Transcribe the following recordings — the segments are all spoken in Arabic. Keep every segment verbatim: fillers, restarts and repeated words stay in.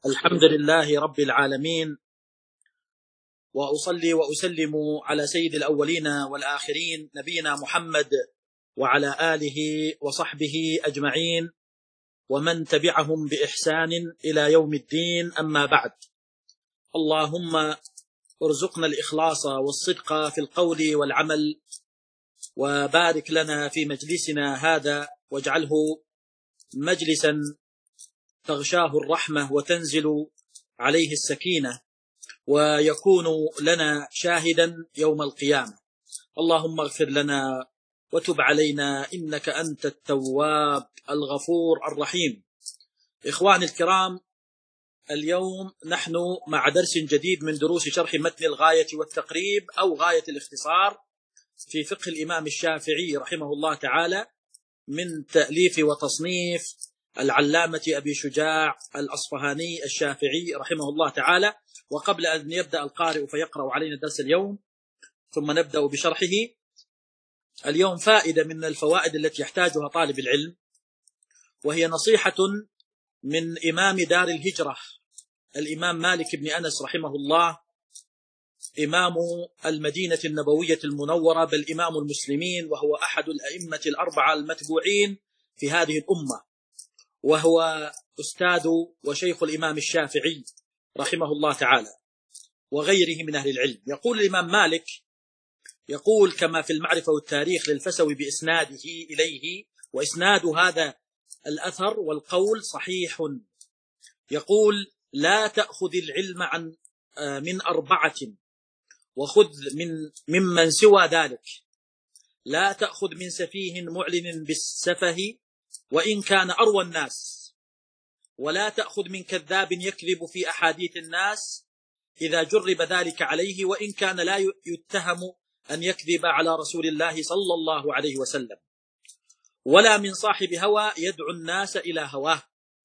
الحمد لله رب العالمين، وأصلي وأسلم على سيد الأولين والآخرين نبينا محمد وعلى آله وصحبه أجمعين ومن تبعهم بإحسان إلى يوم الدين. أما بعد، اللهم ارزقنا الإخلاص والصدق في القول والعمل، وبارك لنا في مجلسنا هذا واجعله مجلسا تغشاه الرحمة وتنزل عليه السكينة، ويكون لنا شاهدا يوم القيامة. اللهم اغفر لنا وتب علينا إنك أنت التواب الغفور الرحيم. إخواني الكرام، اليوم نحن مع درس جديد من دروس شرح متن الغاية والتقريب أو غاية الاختصار في فقه الإمام الشافعي رحمه الله تعالى، من تأليف وتصنيف العلامة أبي شجاع الأصفهاني الشافعي رحمه الله تعالى. وقبل أن يبدأ القارئ فيقرأ علينا درس اليوم ثم نبدأ بشرحه، اليوم فائدة من الفوائد التي يحتاجها طالب العلم، وهي نصيحة من إمام دار الهجرة الإمام مالك بن أنس رحمه الله، إمام المدينة النبوية المنورة، بل إمام المسلمين، وهو أحد الأئمة الأربعة المتبوعين في هذه الأمة، وهو أستاذ وشيخ الإمام الشافعي رحمه الله تعالى وغيره من أهل العلم. يقول الإمام مالك، يقول كما في المعرفة والتاريخ للفسوي بإسناده إليه، وإسناد هذا الأثر والقول صحيح، يقول: لا تأخذ العلم عن من أربعة وخذ من ممن سوى ذلك. لا تأخذ من سفيه معلن بالسفه وإن كان أروى الناس، ولا تأخذ من كذاب يكذب في أحاديث الناس إذا جرب ذلك عليه وإن كان لا يتهم أن يكذب على رسول الله صلى الله عليه وسلم، ولا من صاحب هوى يدعو الناس إلى هواه،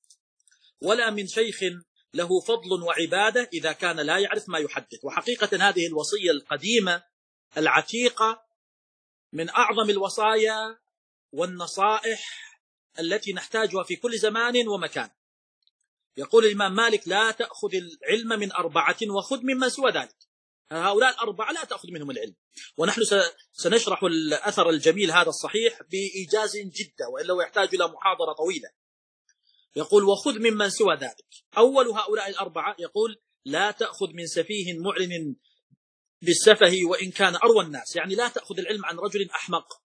ولا من شيخ له فضل وعبادة إذا كان لا يعرف ما يحدث. وحقيقة هذه الوصية القديمة العتيقة من أعظم الوصايا والنصائح التي نحتاجها في كل زمان ومكان. يقول الإمام مالك: لا تأخذ العلم من أربعة وخذ ممن سوى ذلك. هؤلاء الأربعة لا تأخذ منهم العلم، ونحن سنشرح الأثر الجميل هذا الصحيح بإيجاز جدا، وإلا يحتاج إلى محاضرة طويلة. يقول: وخذ ممن سوى ذلك. أول هؤلاء الأربعة يقول: لا تأخذ من سفيه معلن بالسفه وإن كان أروى الناس، يعني لا تأخذ العلم عن رجل أحمق،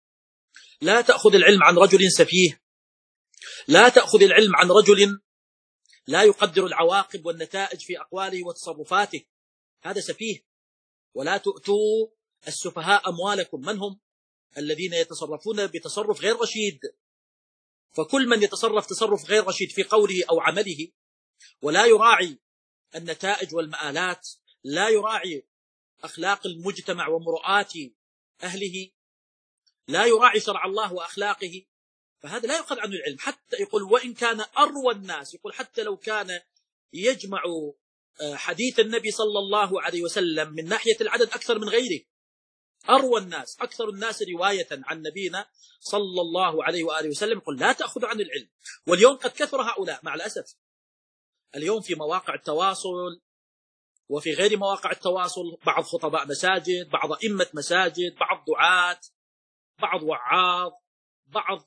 لا تأخذ العلم عن رجل سفيه، لا تأخذ العلم عن رجل لا يقدر العواقب والنتائج في أقواله وتصرفاته، هذا سفيه. ولا تؤتوا السفهاء أموالكم. من هم؟ الذين يتصرفون بتصرف غير رشيد. فكل من يتصرف تصرف غير رشيد في قوله أو عمله ولا يراعي النتائج والمآلات، لا يراعي أخلاق المجتمع ومرؤات أهله، لا يراعي شرع الله وأخلاقه، فهذا لا يؤخذ عنه العلم. حتى يقول وإن كان أروى الناس، يقول حتى لو كان يجمع حديث النبي صلى الله عليه وسلم من ناحية العدد أكثر من غيره، أروى الناس، أكثر الناس رواية عن نبينا صلى الله عليه وآله وسلم، يقول لا تأخذ عن العلم. واليوم قد كثر هؤلاء مع الأسف. اليوم في مواقع التواصل وفي غير مواقع التواصل، بعض خطباء مساجد، بعض أئمة مساجد، بعض دعاة، بعض وعاظ، بعض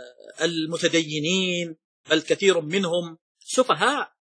المتدينين، بل كثير منهم سفهاء،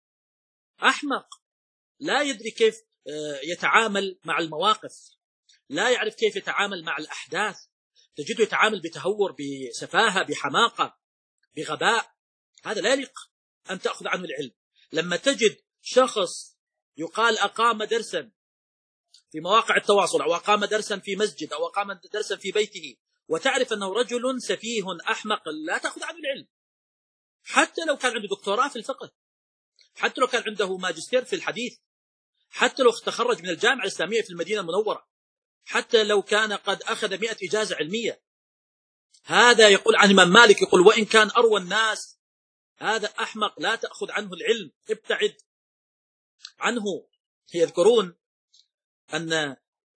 أحمق، لا يدري كيف يتعامل مع المواقف، لا يعرف كيف يتعامل مع الأحداث، تجده يتعامل بتهور، بسفاهة، بحماقة، بغباء. هذا لا يليق أن تأخذ عنه العلم. لما تجد شخص يقال أقام درسا في مواقع التواصل، أو أقام درسا في مسجد، أو أقام درسا في بيته، وتعرف أنه رجل سفيه أحمق، لا تأخذ عنه العلم، حتى لو كان عنده دكتوراه في الفقه، حتى لو كان عنده ماجستير في الحديث، حتى لو تخرج من الجامعة الإسلامية في المدينة المنورة، حتى لو كان قد أخذ مئة إجازة علمية. هذا يقول عن الإمام مالك، يقول وإن كان أروى الناس، هذا أحمق، لا تأخذ عنه العلم، ابتعد عنه. يذكرون أن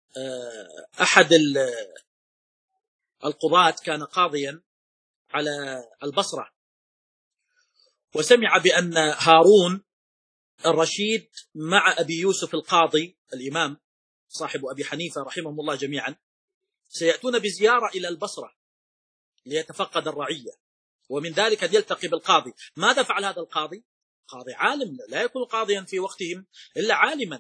أحد القضاة كان قاضيا على البصرة، وسمع بأن هارون الرشيد مع أبي يوسف القاضي الإمام صاحب أبي حنيفة رحمهم الله جميعا سيأتون بزيارة إلى البصرة ليتفقد الرعية، ومن ذلك أن يلتقي بالقاضي. ماذا فعل هذا القاضي؟ قاضي عالم، لا يكون قاضيا في وقتهم إلا عالما.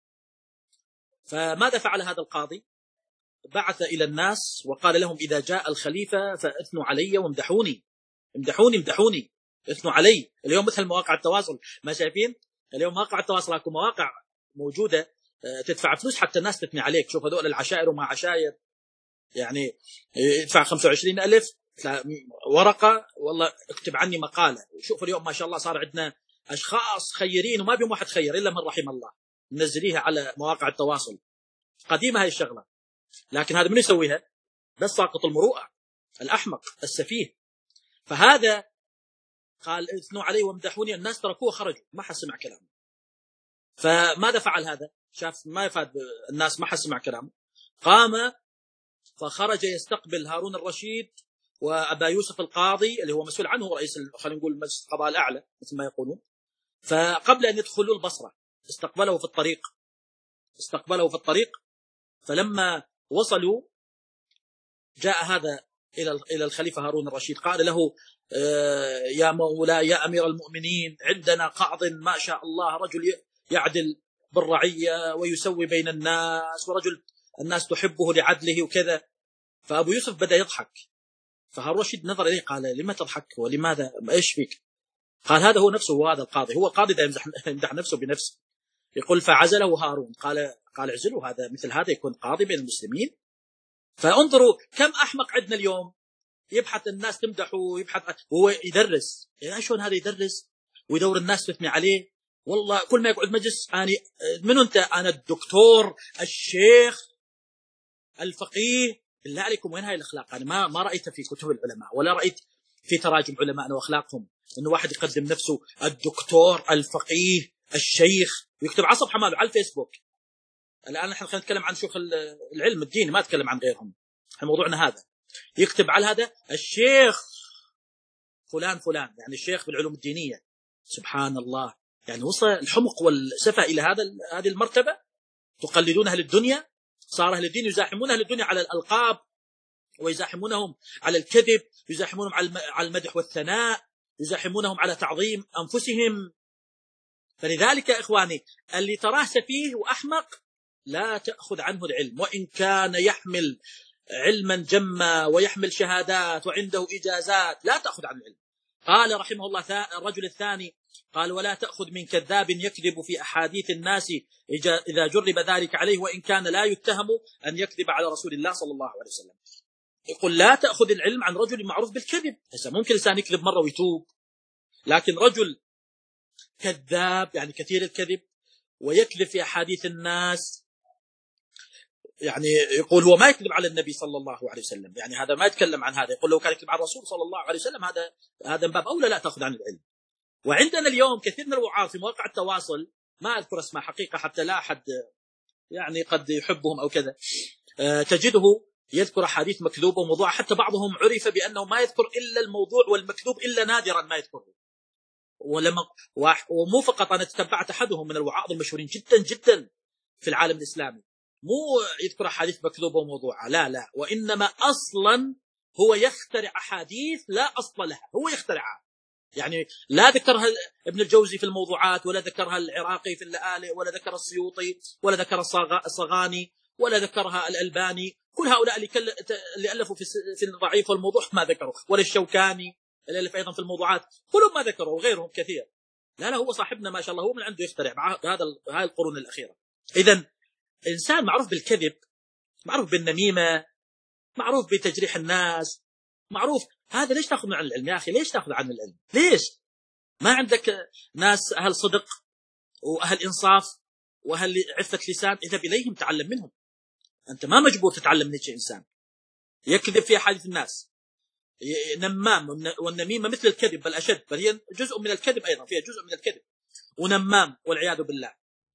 فماذا فعل هذا القاضي؟ بعث إلى الناس وقال لهم إذا جاء الخليفة فاثنوا علي وامدحوني، امدحوني امدحوني اثنوا علي. اليوم مثل مواقع التواصل، ما شايفين اليوم مواقع التواصل، اكو مواقع موجودة تدفع فلوس حتى الناس تثني عليك. شوف هذول العشائر وما عشائر، يعني يدفع خمسة وعشرين ألف ورقة والله اكتب عني مقالة. شوف اليوم ما شاء الله صار عندنا أشخاص خيرين وما بهم واحد خير إلا من رحم الله، منزليها على مواقع التواصل. قديمة هاي الشغلة، لكن هذا من يسويها؟ بس ساقط المروءة، الأحمق السفيه. فهذا قال اثنوا علي وامدحوني، الناس تركوه خرجوا ما حد سمع كلامه. فماذا فعل هذا؟ شاف ما يفاد الناس، ما حد سمع كلامه، قام فخرج يستقبل هارون الرشيد وأبا يوسف القاضي اللي هو مسؤول عنه رئيس خلينا نقول مجلس القضاء الأعلى مثل ما يقولون. فقبل أن يدخلوا البصرة استقبله في الطريق، استقبله في الطريق. فلما وصلوا جاء هذا إلى إلى الخليفة هارون الرشيد قال له يا مولاي يا أمير المؤمنين، عندنا قاض ما شاء الله، رجل يعدل بالرعية ويسوي بين الناس، ورجل الناس تحبه لعدله وكذا. فأبو يوسف بدأ يضحك، فهارون الرشيد نظر إليه قال لما تضحك ولماذا إيش فيك؟ قال هذا هو نفسه، هو هذا القاضي، هو القاضي ده يمزح يمدح نفسه بنفسه. يقول فعزله هارون، قال قال اعزله، هذا مثل هذا يكون قاضي بين المسلمين؟ فانظروا كم أحمق عندنا اليوم، يبحث الناس تمدحه ويبحث هو يدرس. يعني شلون هذا يدرس ويدور الناس تثني عليه؟ والله كل ما يقعد مجلس أنا من أنت؟ أنا الدكتور الشيخ الفقيه. بالله عليكم وين هاي الأخلاق؟ أنا ما ما رأيت في كتب العلماء ولا رأيت في تراجم علماء وأخلاقهم إنه واحد يقدم نفسه الدكتور الفقيه الشيخ ويكتب على صفحة ماله على الفيسبوك. الآن نحن خلينا نتكلم عن شيوخ العلم الديني، ما نتكلم عن غيرهم، موضوعنا هذا. يكتب على هذا الشيخ فلان فلان، يعني الشيخ بالعلوم الدينية. سبحان الله، يعني وصل الحمق والسفة إلى هذا هذه المرتبة. تقلدون أهل الدنيا، صار أهل الدين يزاحمون أهل الدنيا على الألقاب ويزاحمونهم على الكذب، يزاحمونهم على المدح والثناء، يزاحمونهم على تعظيم أنفسهم. فلذلك يا إخواني اللي تراه سفيه وأحمق لا تأخذ عنه العلم، وإن كان يحمل علما جما ويحمل شهادات وعنده إجازات، لا تأخذ عنه العلم. قال رحمه الله الرجل الثاني قال ولا تأخذ من كذاب يكذب في أحاديث الناس إذا جرب ذلك عليه، وإن كان لا يتهم أن يكذب على رسول الله صلى الله عليه وسلم. يقول لا تأخذ العلم عن رجل معروف بالكذب. هسه ممكن الإنسان يكذب مرة ويتوب، لكن رجل كذاب يعني كثير الكذب ويكذب في أحاديث الناس، يعني يقول هو ما يكذب على النبي صلى الله عليه وسلم، يعني هذا ما يتكلم عن هذا. يقول لو كان يكذب على الرسول صلى الله عليه وسلم هذا هذا من باب أولى لا تأخذ عن العلم. وعندنا اليوم كثير من الوعاظ في مواقع التواصل، ما أذكر اسمها حقيقة حتى لا أحد يعني قد يحبهم أو كذا، أه تجده يذكر أحاديث مكذوبة وموضوعة، حتى بعضهم عرف بأنه ما يذكر إلا الموضوع والمكذوب إلا نادرا ما يذكره. ولما ومو فقط أنا تتبعت أحدهم من الوعاظ المشهورين جدا جدا في العالم الإسلامي، مو يذكر أحاديث مكذوبة وموضوعة، لا لا، وإنما أصلا هو يخترع أحاديث لا أصل لها، هو يخترعها. يعني لا ذكرها ابن الجوزي في الموضوعات، ولا ذكرها العراقي في اللآلئ، ولا ذكر السيوطي، ولا ذكر الصغاني، ولا ذكرها الألباني. كل هؤلاء اللي, كل... اللي ألفوا في الضعيف والموضوع ما ذكروا، ولا الشوكاني اللي ألف أيضا في الموضوعات كلهم ما ذكروا، وغيرهم كثير. لا لا، هو صاحبنا ما شاء الله هو من عنده يخترع هذا هذه القرون الأخيرة. إذن إنسان معروف بالكذب، معروف بالنميمة، معروف بتجريح الناس، معروف هذا، ليش تأخذ عن العلم يا أخي؟ ليش تأخذ عن العلم؟ ليش ما عندك ناس أهل صدق وأهل إنصاف وأهل عفة لسان اذهب إليهم تعلم منهم؟ أنت ما مجبور تتعلم من شيء. إنسان يكذب في حديث الناس، نمام، والنميمة مثل الكذب بل أشد، بل هي جزء من الكذب أيضا، فيها جزء من الكذب، ونمام والعياذ بالله،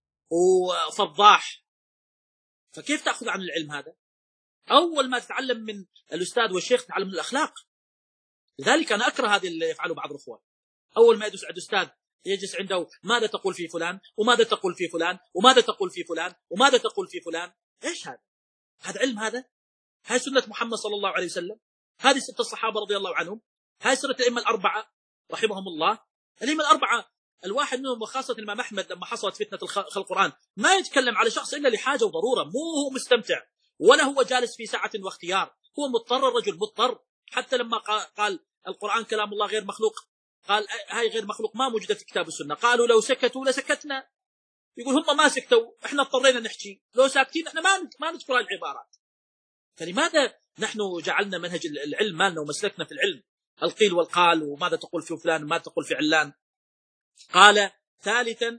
وفضاح. فكيف تأخذ عن العلم هذا؟ أول ما تتعلم من الأستاذ والشيخ تتعلم من الأخلاق. لذلك أنا أكره هذه اللي يفعله بعض الأخوان، أول ما يدرس عند أستاذ يجلس عنده ماذا تقول في فلان وماذا تقول في فلان وماذا تقول في فلان وماذا تقول في فلان. إيش هذا؟ هذا علم؟ هذا هاي سنة محمد صلى الله عليه وسلم؟ هذه ستة الصحابة رضي الله عنهم؟ هاي سنة الأئمة الأربعة رحمهم الله؟ الأئمة الأربعة الواحد منهم وخاصة الإمام أحمد لما حصلت فتنة خلق القرآن ما يتكلم على شخص إلا لحاجة وضرورة، مو هو مستمتع ولا هو جالس في ساعة واختيار، هو مضطر، الرجل مضطر. حتى لما قال القرآن كلام الله غير مخلوق، قال هاي غير مخلوق ما موجودة في كتاب السنة، قالوا لو سكتوا لسكتنا. يقول هم ما سكتوا احنا اضطرينا نحكي، لو ساكتين احنا ما ما نذكر العبارات. فلماذا نحن جعلنا منهج العلم مالنا ومسلكنا في العلم القيل والقال وماذا تقول في فلان وماذا تقول في علان؟ قال ثالثا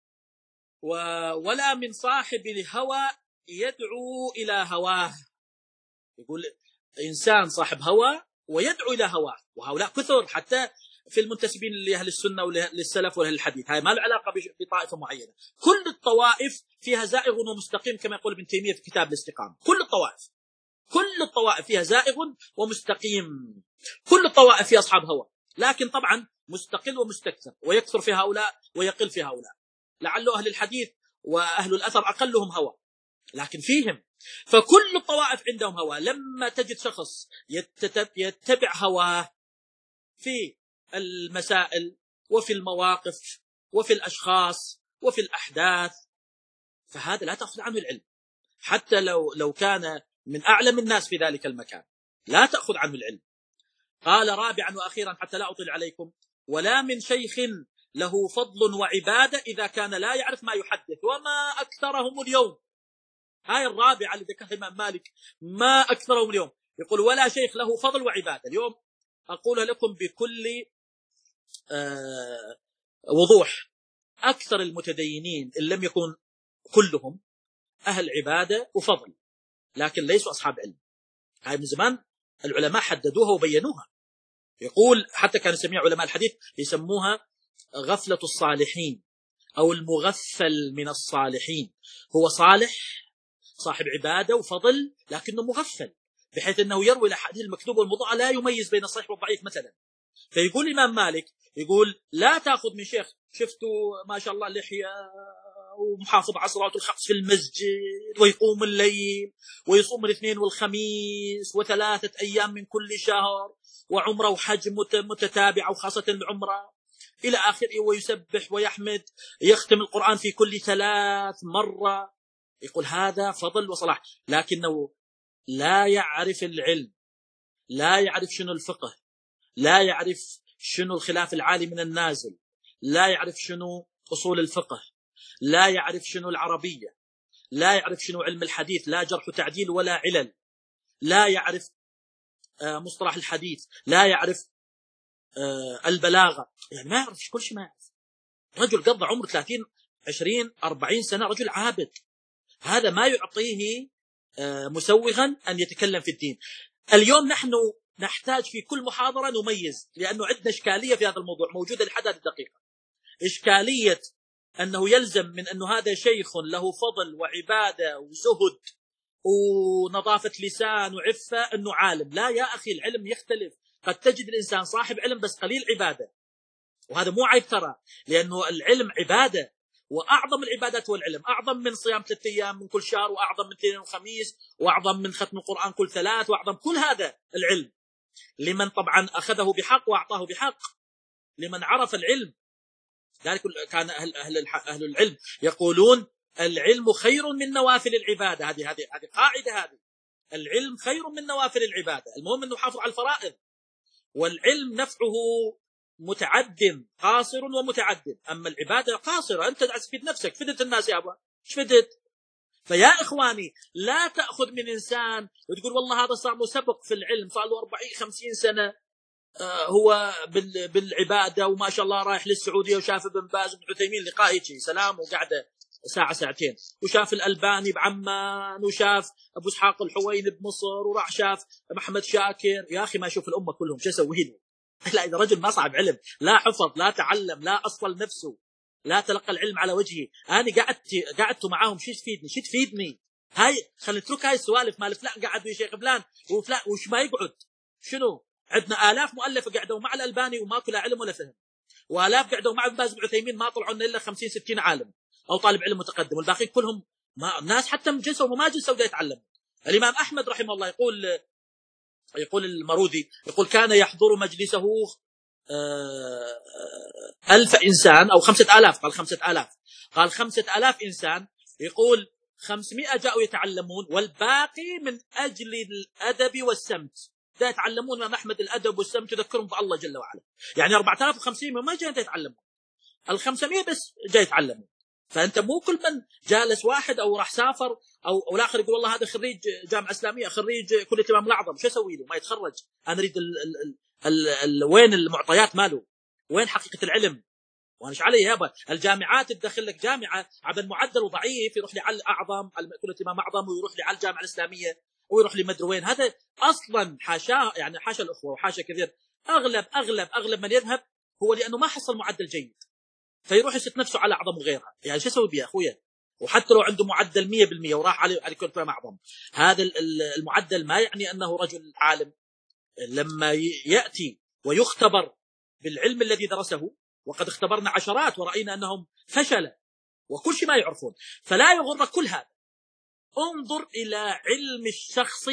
ولا من صاحب الهوى يدعو إلى هواه. يقول إنسان صاحب هوى ويدعو إلى هواه، وهؤلاء كثر حتى في المنتسبين لأهل السنة وللسلف ولأهل الحديث. هاي ما له علاقة بطائفة معينة، كل الطوائف فيها زائغ ومستقيم كما يقول ابن تيمية في كتاب الاستقامة. كل الطوائف كل الطوائف فيها زائغ ومستقيم، كل الطوائف فيها أصحاب هوى، لكن طبعا مستقل ومستكثر، ويكثر في هؤلاء ويقل في هؤلاء. لعل أهل الحديث وأهل الأثر أقلهم هوى لكن فيهم. فكل الطوائف عندهم هوى. لما تجد شخص يتبع هواه في المسائل وفي المواقف وفي الأشخاص وفي الأحداث فهذا لا تأخذ عنه العلم، حتى لو لو كان من أعلم الناس في ذلك المكان لا تأخذ عنه العلم. قال رابعا وأخيرا حتى لا أطيل عليكم ولا من شيخ له فضل وعبادة إذا كان لا يعرف ما يحدث وما أكثرهم اليوم. هاي الرابعة اللي ذكرها الإمام مالك ما أكثرهم اليوم. يقول ولا شيخ له فضل وعبادة. اليوم أقولها لكم بكل آه وضوح، أكثر المتدينين إن لم يكن كلهم أهل عبادة وفضل لكن ليسوا أصحاب علم. هاي من زمان العلماء حددوها وبينوها. يقول حتى كانوا يسميها علماء الحديث يسموها غفلة الصالحين أو المغفل من الصالحين. هو صالح صاحب عبادة وفضل لكنه مغفل بحيث أنه يروي الأحاديث المكتوبة والموضوعة لا يميز بين الصحيح والضعيف مثلا. فيقول الإمام مالك يقول لا تأخذ من شيخ شفتوا ما شاء الله لحية ومحافظ على صلاة الخمس في المسجد ويقوم الليل ويصوم الاثنين والخميس وثلاثة أيام من كل شهر وعمره وحج متتابعة وخاصة العمرة إلى آخره ويسبح ويحمد يختم القرآن في كل ثلاث مرة. يقول هذا فضل وصلاح لكنه لا يعرف العلم، لا يعرف شنو الفقه، لا يعرف شنو الخلاف العالي من النازل، لا يعرف شنو أصول الفقه، لا يعرف شنو العربية، لا يعرف شنو علم الحديث، لا جرح وتعديل ولا علل، لا يعرف مصطلح الحديث، لا يعرف البلاغة، يعني ما يعرف كل شيء. ما يعرف. رجل قضى عمر ثلاثين عشرين أربعين سنة رجل عابد، هذا ما يعطيه مسوغا أن يتكلم في الدين. اليوم نحن نحتاج في كل محاضرة نميز، لأنه عندنا إشكالية في هذا الموضوع موجودة لحد هذه الدقيقة. إشكالية أنه يلزم من أنه هذا شيخ له فضل وعبادة وزهد ونظافة لسان وعفة أنه عالم. لا يا أخي، العلم يختلف. قد تجد الإنسان صاحب علم بس قليل عبادة، وهذا مو عيب ترى، لأنه العلم عبادة، وأعظم العبادات هو العلم. أعظم من صيام ثلاثة أيام من كل شهر، وأعظم من اثنين وخميس، وأعظم من ختم القرآن كل ثلاث، وأعظم كل هذا العلم لمن طبعا أخذه بحق وأعطاه بحق، لمن عرف العلم. ذلك كان أهل, أهل, أهل العلم يقولون العلم خير من نوافل العبادة. هذه هذه هذه قاعدة، هذه العلم خير من نوافل العبادة. المهم أنه يحافظ على الفرائض، والعلم نفعه متعد قاصر ومتعد، أما العبادة قاصرة. أنت تفيد نفسك، فدت الناس يا أبا، ايش فدت؟ فيا إخواني لا تأخذ من إنسان وتقول والله هذا صار له سبق في العلم، صار له أربعين خمسين سنة هو بالعبادة وما شاء الله رايح للسعودية وشاف ابن باز وابن عثيمين لقاء شيء سلام وقعدة ساعة ساعتين، وشاف الألباني بعمان، وشاف أبو إسحاق الحويني بمصر، وراح شاف محمد شاكر. يا أخي ما يشوف الأمة كلهم، شو أسوي له؟ لا، إذا رجل ما صعب علم، لا حفظ، لا تعلم، لا أصل نفسه، لا تلقى العلم على وجهه، أنا قعدت قعدت معاهم، شو تفيدني؟ شو تفيدني؟ هاي خلينا نترك هاي السوالف مال فلان قعد ويا شيخ فلان وفلان وش ما يقعد. شنو؟ عندنا آلاف مؤلفة قعدوا مع الألباني وما كل علم ولا فهم. وآلاف قعدوا مع ابن باز بن عثيمين ما طلعوا لنا إلا خمسين ستين عالم أو طالب علم متقدم، والباقيين كلهم ما ناس حتى جلسوا وما جلسوا ودا يتعلموا. الإمام أحمد رحمه الله يقول يقول المرودي يقول كان يحضر مجلسه ألف إنسان أو خمسة آلاف، قال خمسة آلاف قال خمسة آلاف إنسان، يقول خمسمائة جاءوا يتعلمون والباقي من أجل الأدب والسمت، دا يتعلمون امام احمد الادب والسمت يذكرهم بالله جل وعلا. يعني أربعة آلاف وخمسمائة ما جاء يتعلمون، الخمسمائة بس جاء يتعلمون. فانت مو كل من جالس واحد او راح سافر او او الاخر يقول والله هذا خريج جامعه اسلاميه خريج كليه الامام الاعظم شو اسوي له؟ ما يتخرج. انا اريد ال ال ال ال وين المعطيات ماله؟ وين حقيقه العلم؟ وانا ايش علي يابا؟ الجامعات تدخل لك جامعه على المعدل وضعيف يروح لي على الاعظم كليه الامام الاعظم ويروح لي على الجامعه الاسلاميه ويروح لي مدري وين. هذا اصلا حاشا، يعني حاشا الاخوه وحاشا كثير. اغلب اغلب اغلب من يذهب هو لانه ما حصل معدل جيد فيروح يسد نفسه على اعظم وغيرها. يعني شو اسوي بيه اخويا؟ وحتى لو عنده معدل مية بالمية وراح على على كليه الامام الاعظم، هذا المعدل ما يعني انه رجل عالم. لما ياتي ويختبر بالعلم الذي درسه، وقد اختبرنا عشرات ورأينا أنهم فشل وكل شيء ما يعرفون. فلا يغرك كل هذا، انظر إلى علم الشخص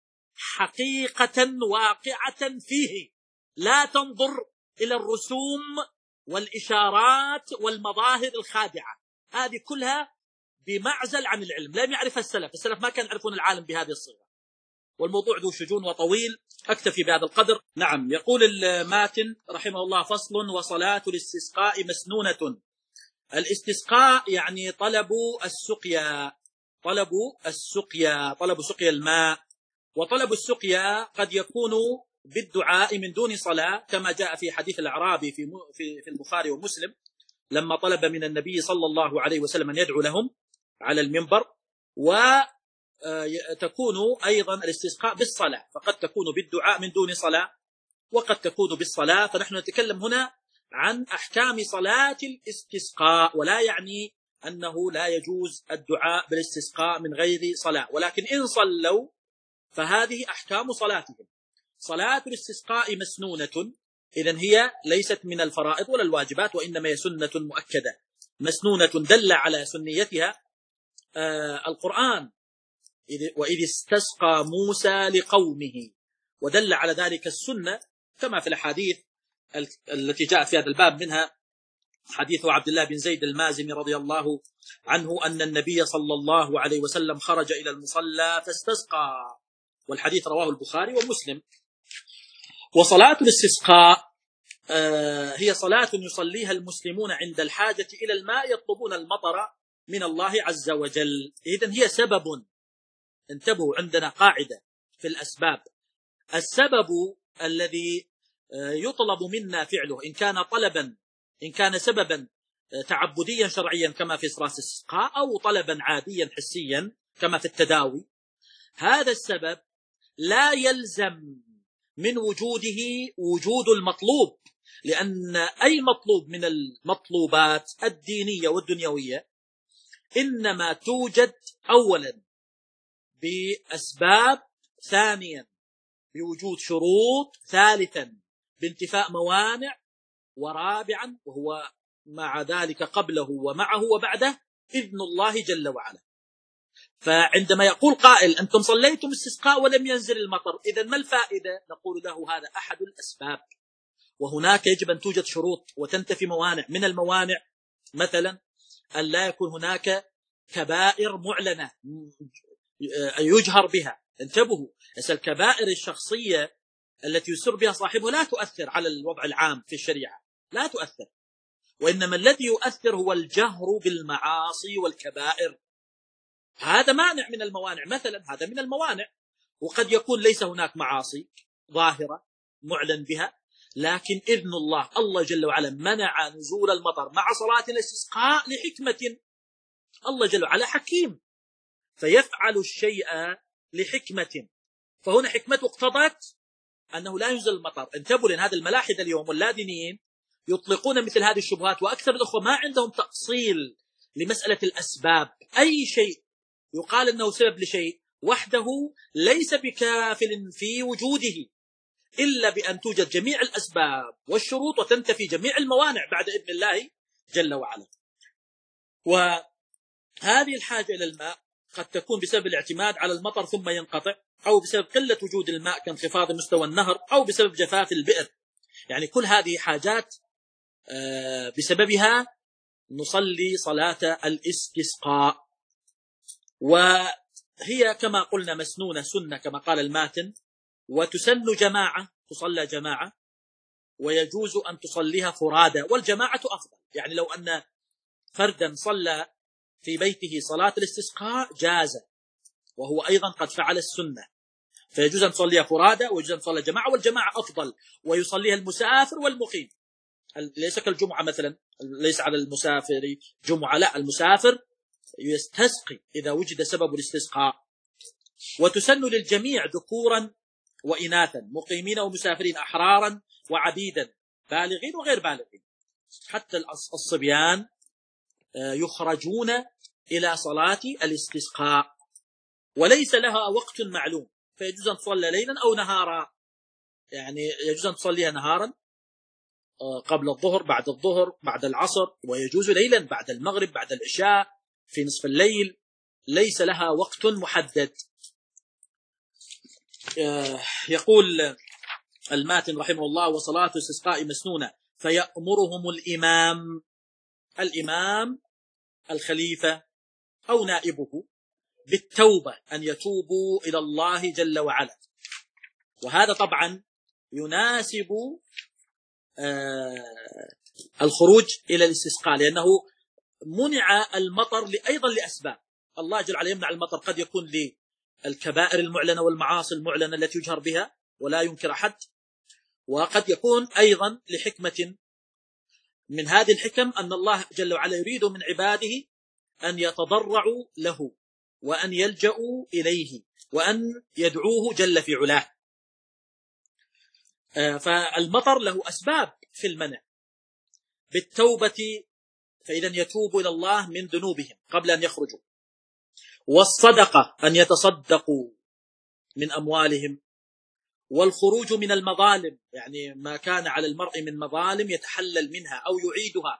حقيقة واقعة فيه، لا تنظر إلى الرسوم والإشارات والمظاهر الخادعة، هذه كلها بمعزل عن العلم. لم يعرفها السلف، السلف ما كانوا يعرفون العالم بهذه الصيغة. والموضوع ذو شجون وطويل، أكتفي بهذا القدر. نعم، يقول الماتن رحمه الله: فصل: وصلاة الاستسقاء مسنونة. الاستسقاء يعني طلب السقيا، طلب السقيا طلب سقيا الماء. وطلب السقيا قد يكون بالدعاء من دون صلاة، كما جاء في حديث الأعرابي في في البخاري ومسلم لما طلب من النبي صلى الله عليه وسلم أن يدعو لهم على المنبر. و تكون أيضا الاستسقاء بالصلاة، فقد تكون بالدعاء من دون صلاة وقد تكون بالصلاة. فنحن نتكلم هنا عن أحكام صلاة الاستسقاء، ولا يعني أنه لا يجوز الدعاء بالاستسقاء من غير صلاة، ولكن إن صلوا فهذه أحكام صلاتهم. صلاة الاستسقاء مسنونة، إذن هي ليست من الفرائض ولا الواجبات، وإنما هي سنة مؤكدة مسنونة دل على سنيتها آه القرآن: وإذ استسقى موسى لقومه، ودل على ذلك السنة كما في الحديث التي جاء في هذا الباب، منها حديث عبد الله بن زيد المازني رضي الله عنه أن النبي صلى الله عليه وسلم خرج إلى المصلى فاستسقى، والحديث رواه البخاري ومسلم. وصلاة الاستسقاء هي صلاة يصليها المسلمون عند الحاجة إلى الماء، يطلبون المطر من الله عز وجل. إذن هي سبب. انتبهوا، عندنا قاعدة في الأسباب: السبب الذي يطلب منا فعله إن كان طلبا، إن كان سببا تعبديا شرعيا كما في صلاة الاستسقاء، أو طلبا عاديا حسيا كما في التداوي، هذا السبب لا يلزم من وجوده وجود المطلوب، لأن أي مطلوب من المطلوبات الدينية والدنيوية إنما توجد أولا بأسباب، ثانيا بوجود شروط، ثالثا بانتفاء موانع، ورابعا وهو مع ذلك قبله ومعه وبعده إذن الله جل وعلا. فعندما يقول قائل: أنتم صليتم استسقاء ولم ينزل المطر، إذن ما الفائدة؟ نقول له: هذا أحد الأسباب، وهناك يجب أن توجد شروط وتنتفي موانع. من الموانع مثلا أن لا يكون هناك كبائر معلنة يجهر بها. انتبهوا، الكبائر الشخصية التي يسر بها صاحبه لا تؤثر على الوضع العام في الشريعة، لا تؤثر، وإنما الذي يؤثر هو الجهر بالمعاصي والكبائر. هذا مانع من الموانع، مثلا هذا من الموانع. وقد يكون ليس هناك معاصي ظاهرة معلن بها، لكن إذن الله الله جل وعلا منع نزول المطر مع صلاة الاستسقاء لحكمة. الله جل وعلا حكيم فيفعل الشيء لحكمة، فهنا حكمته اقتضت أنه لا ينزل المطر. انتبهوا، لأن هذا الملاحدة اليوم واللادينيين يطلقون مثل هذه الشبهات، وأكثر الأخوة ما عندهم تأصيل لمسألة الأسباب. أي شيء يقال أنه سبب لشيء وحده ليس بكافل في وجوده، إلا بأن توجد جميع الأسباب والشروط وتنتفي جميع الموانع بعد إذن الله جل وعلا. وهذه الحاجة إلى الماء قد تكون بسبب الاعتماد على المطر ثم ينقطع، أو بسبب قلة وجود الماء كانخفاض مستوى النهر، أو بسبب جفاف البئر. يعني كل هذه حاجات بسببها نصلي صلاة الاستسقاء، وهي كما قلنا مسنونة سنة كما قال الماتن، وتسن جماعة، تصلى جماعة، ويجوز أن تصليها فرادى، والجماعة أفضل. يعني لو أن فردا صلى في بيته صلاة الاستسقاء جاز، وهو أيضا قد فعل السنة، فيجوز أن تصليها فرادى ويجوز أن تصليها جماعة، والجماعة أفضل، ويصليها المسافر والمقيم. ليس كالجمعة مثلا، ليس على المسافر جمعة، لا، المسافر يستسقي إذا وجد سبب الاستسقاء. وتسن للجميع ذكورا وإناثا، مقيمين ومسافرين، أحرارا وعبيدا، بالغين وغير بالغين، حتى الصبيان يخرجون إلى صلاة الاستسقاء، وليس لها وقت معلوم، فيجوز أن تصلي ليلا أو نهارا. يعني يجوز أن تصليها نهارا قبل الظهر، بعد الظهر، بعد العصر، ويجوز ليلا بعد المغرب، بعد العشاء، في نصف الليل، ليس لها وقت محدد. يقول الماتن رحمه الله: وصلاة الاستسقاء مسنونة، فيأمرهم الإمام، الإمام الخليفة أو نائبه، بالتوبة، أن يتوبوا إلى الله جل وعلا. وهذا طبعا يناسب آه الخروج إلى الاستسقاء، لأنه منع المطر أيضا لأسباب. الله جل وعلا يمنع المطر، قد يكون للكبائر المعلنة والمعاصي المعلنة التي يجهر بها ولا ينكر أحد، وقد يكون أيضا لحكمة من هذه الحكم، أن الله جل وعلا يريد من عباده أن يتضرعوا له، وأن يلجأوا إليه، وأن يدعوه جل في علاه. فالمطر له أسباب في المنع، بالتوبة، فإذا يتوبوا إلى الله من ذنوبهم قبل أن يخرجوا، والصدقة، أن يتصدقوا من أموالهم، والخروج من المظالم، يعني ما كان على المرء من مظالم يتحلل منها أو يعيدها،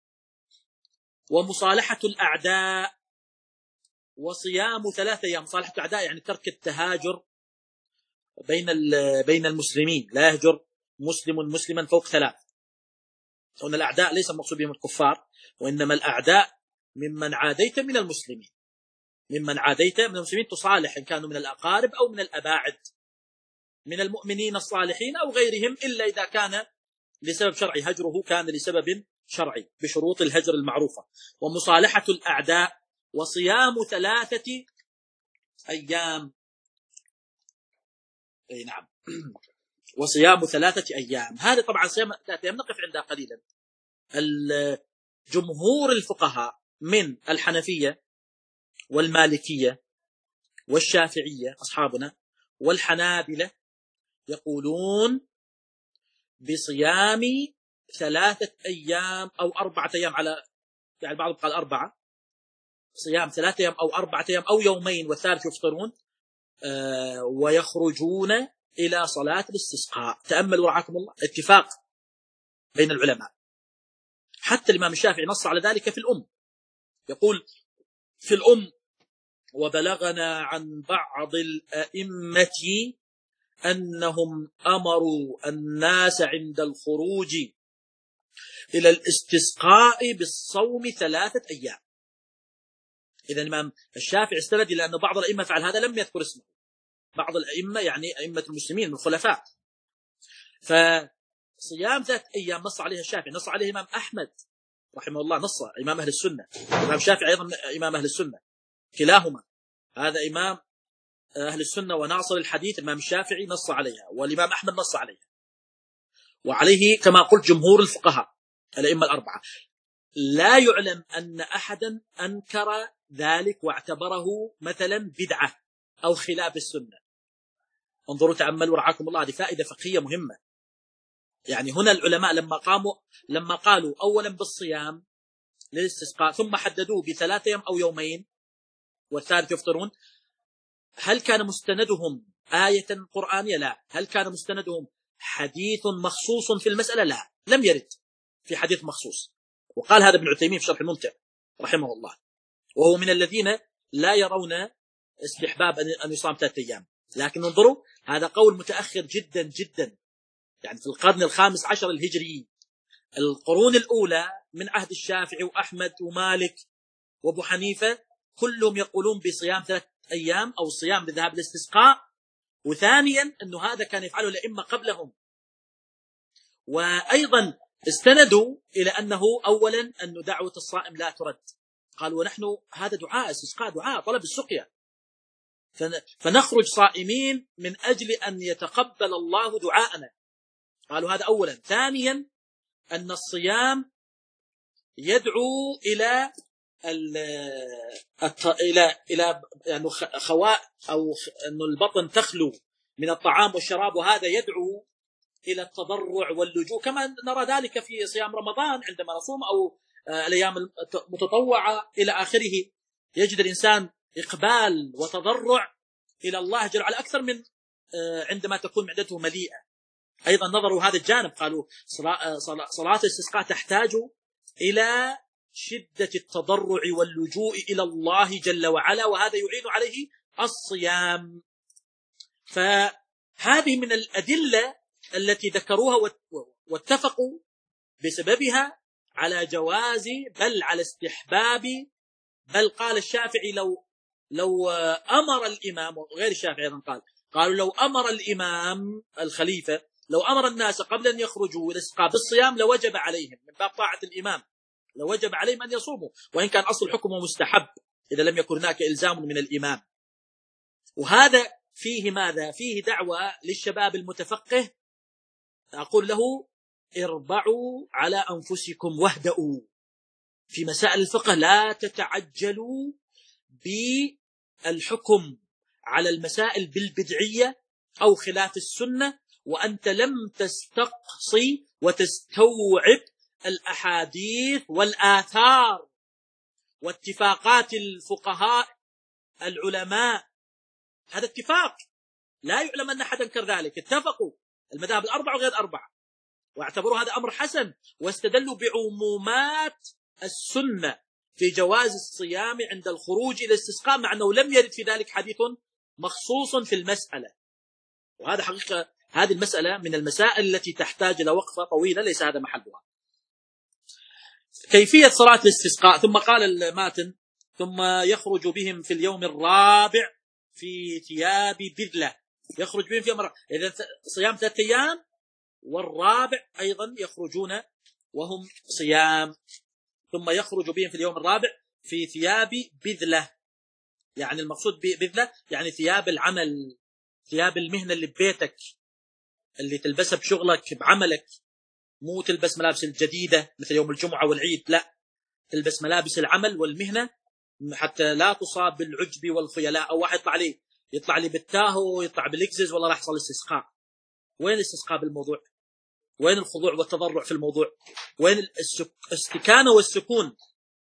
ومصالحة الأعداء، وصيام ثلاثة أيام. مصالحة الأعداء يعني ترك التهاجر بين بين المسلمين، لا يهجر مسلم مسلما فوق ثلاث. هنا الأعداء ليس المقصود بهم الكفار، وإنما الأعداء ممن عاديت من المسلمين، ممن عاديت من المسلمين تصالح، إن كانوا من الأقارب أو من الأباعد، من المؤمنين الصالحين أو غيرهم، إلا إذا كان لسبب شرعي، هجره كان لسبب شرعي بشروط الهجر المعروفة. ومصالحة الأعداء، وصيام ثلاثة أيام، أي نعم، وصيام ثلاثة أيام. هذا طبعا صيام ثلاثة أيام نقف عندها قليلا. جمهور الفقهاء من الحنفية والمالكية والشافعية أصحابنا والحنابلة يقولون بصيام ثلاثة أيام أو أربعة أيام، على يعني بعضهم قال أربعة، صيام ثلاثة أيام أو أربعة أيام أو يومين والثالث يفطرون، آه ويخرجون إلى صلاة الاستسقاء. تأملوا رعاكم الله اتفاق بين العلماء. حتى الإمام الشافعي نص على ذلك في الأم، يقول في الأم: وبلغنا عن بعض الأئمة أنهم أمروا الناس عند الخروج إلى الاستسقاء بالصوم ثلاثة أيام. إذا الإمام الشافعي استند إلى أن بعض الأئمة فعل هذا، لم يذكر اسمه، بعض الأئمة يعني أئمة المسلمين من الخلفاء. فصيام ثلاثة أيام نص عليها الشافعي، نص عليه الإمام أحمد رحمه الله، نص إمام أهل السنة. الإمام الشافعي أيضا إمام أهل السنة، كلاهما، هذا إمام أهل السنة وناصر الحديث. الإمام الشافعي نص عليها، والإمام أحمد نص عليها، وعليه كما قلت جمهور الفقهاء الأئمة الأربعة. لا يعلم أن أحدا أنكر ذلك واعتبره مثلا بدعة أو خلاف السنة. انظروا تأملوا رعاكم الله، هذه فائدة فقهية مهمة. يعني هنا العلماء لما قاموا لما قالوا أولا بالصيام للاستسقاء، ثم حددوه بثلاثة أيام أو يومين والثالث يفطرون، هل كان مستندهم آية قرآنية؟ لا. هل كان مستندهم حديث مخصوص في المسألة؟ لا، لم يرد في حديث مخصوص. وقال هذا ابن عثيمين في شرح الممتع رحمه الله، وهو من الذين لا يرون استحباب أن يصام ثلاثة أيام. لكن انظروا، هذا قول متأخر جدا جدا، يعني في القرن الخامس عشر الهجري. القرون الأولى من عهد الشافعي وأحمد ومالك وأبو حنيفة كلهم يقولون بصيام ثلاثة أيام أو صيام لذهاب الاستسقاء. وثانيا أنه هذا كان يفعله الأئمة قبلهم. وأيضا استندوا إلى أنه أولا أن دعوة الصائم لا ترد. قالوا ونحن هذا دعاء استسقاء، دعاء طلب السقيا، فنخرج صائمين من أجل أن يتقبل الله دعاءنا. قالوا هذا أولا. ثانيا أن الصيام يدعو إلى إلى إلى يعني خواء أو أن البطن تخلو من الطعام والشراب، وهذا يدعو إلى التضرع واللجوء، كما نرى ذلك في صيام رمضان عندما نصوم أو الأيام المتطوعة إلى آخره. يجد الإنسان إقبال وتضرع إلى الله جل وعلا أكثر من عندما تكون معدته مليئة. أيضا نظروا هذا الجانب، قالوا صلاة الاستسقاء تحتاج إلى شدة التضرع واللجوء إلى الله جل وعلا، وهذا يعين عليه الصيام. فهذه من الأدلة التي ذكروها واتفقوا بسببها على جواز بل على استحباب. بل قال الشافعي لو لو أمر الإمام، وغير الشافعي أيضا قال قالوا لو أمر الإمام الخليفة لو أمر الناس قبل أن يخرجوا إلى الاستسقاء بالصيام لوجب عليهم من باب طاعة الإمام، لوجب عليهم أن يصوموا، وإن كان أصل الحكم مستحب إذا لم يكن هناك إلزام من الإمام. وهذا فيه ماذا؟ فيه دعوة للشباب المتفقه، أقول له اربعوا على أنفسكم واهدأوا في مسائل الفقه، لا تتعجلوا بالحكم على المسائل بالبدعية أو خلاف السنة وأنت لم تستقصي وتستوعب الأحاديث والآثار واتفاقات الفقهاء العلماء. هذا اتفاق لا يعلم أن أحدا انكر ذلك، اتفقوا المذاهب الأربعة وغير أربعة واعتبروا هذا أمر حسن، واستدلوا بعمومات السنة في جواز الصيام عند الخروج إلى الاستسقاء، مع أنه لم يرد في ذلك حديث مخصوص في المسألة. وهذا حقيقة هذه المسألة من المسائل التي تحتاج إلى وقفة طويلة، ليس هذا محلها. كيفية صلاة الاستسقاء. ثم قال الماتن ثم يخرج بهم في اليوم الرابع في ثياب بذلة. يخرج بهم في يوم الرابع، إذا صيام ثلاثة أيام، والرابع أيضا يخرجون وهم صيام. ثم يخرج بهم في اليوم الرابع في ثياب بذلة، يعني المقصود بذلة يعني ثياب العمل، ثياب المهنة اللي ببيتك اللي تلبسها بشغلك بعملك، مو تلبس ملابس الجديدة مثل يوم الجمعة والعيد، لا، تلبس ملابس العمل والمهنة حتى لا تصاب بالعجب والخيلاء. أو واحد يطلع لي يطلع لي بالتاهو، يطلع بالإكزز، والله راح يحصل استسقاء. وين الاستسقاء بالموضوع؟ وين الخضوع والتضرع في الموضوع؟ وين الاستكانة والسكون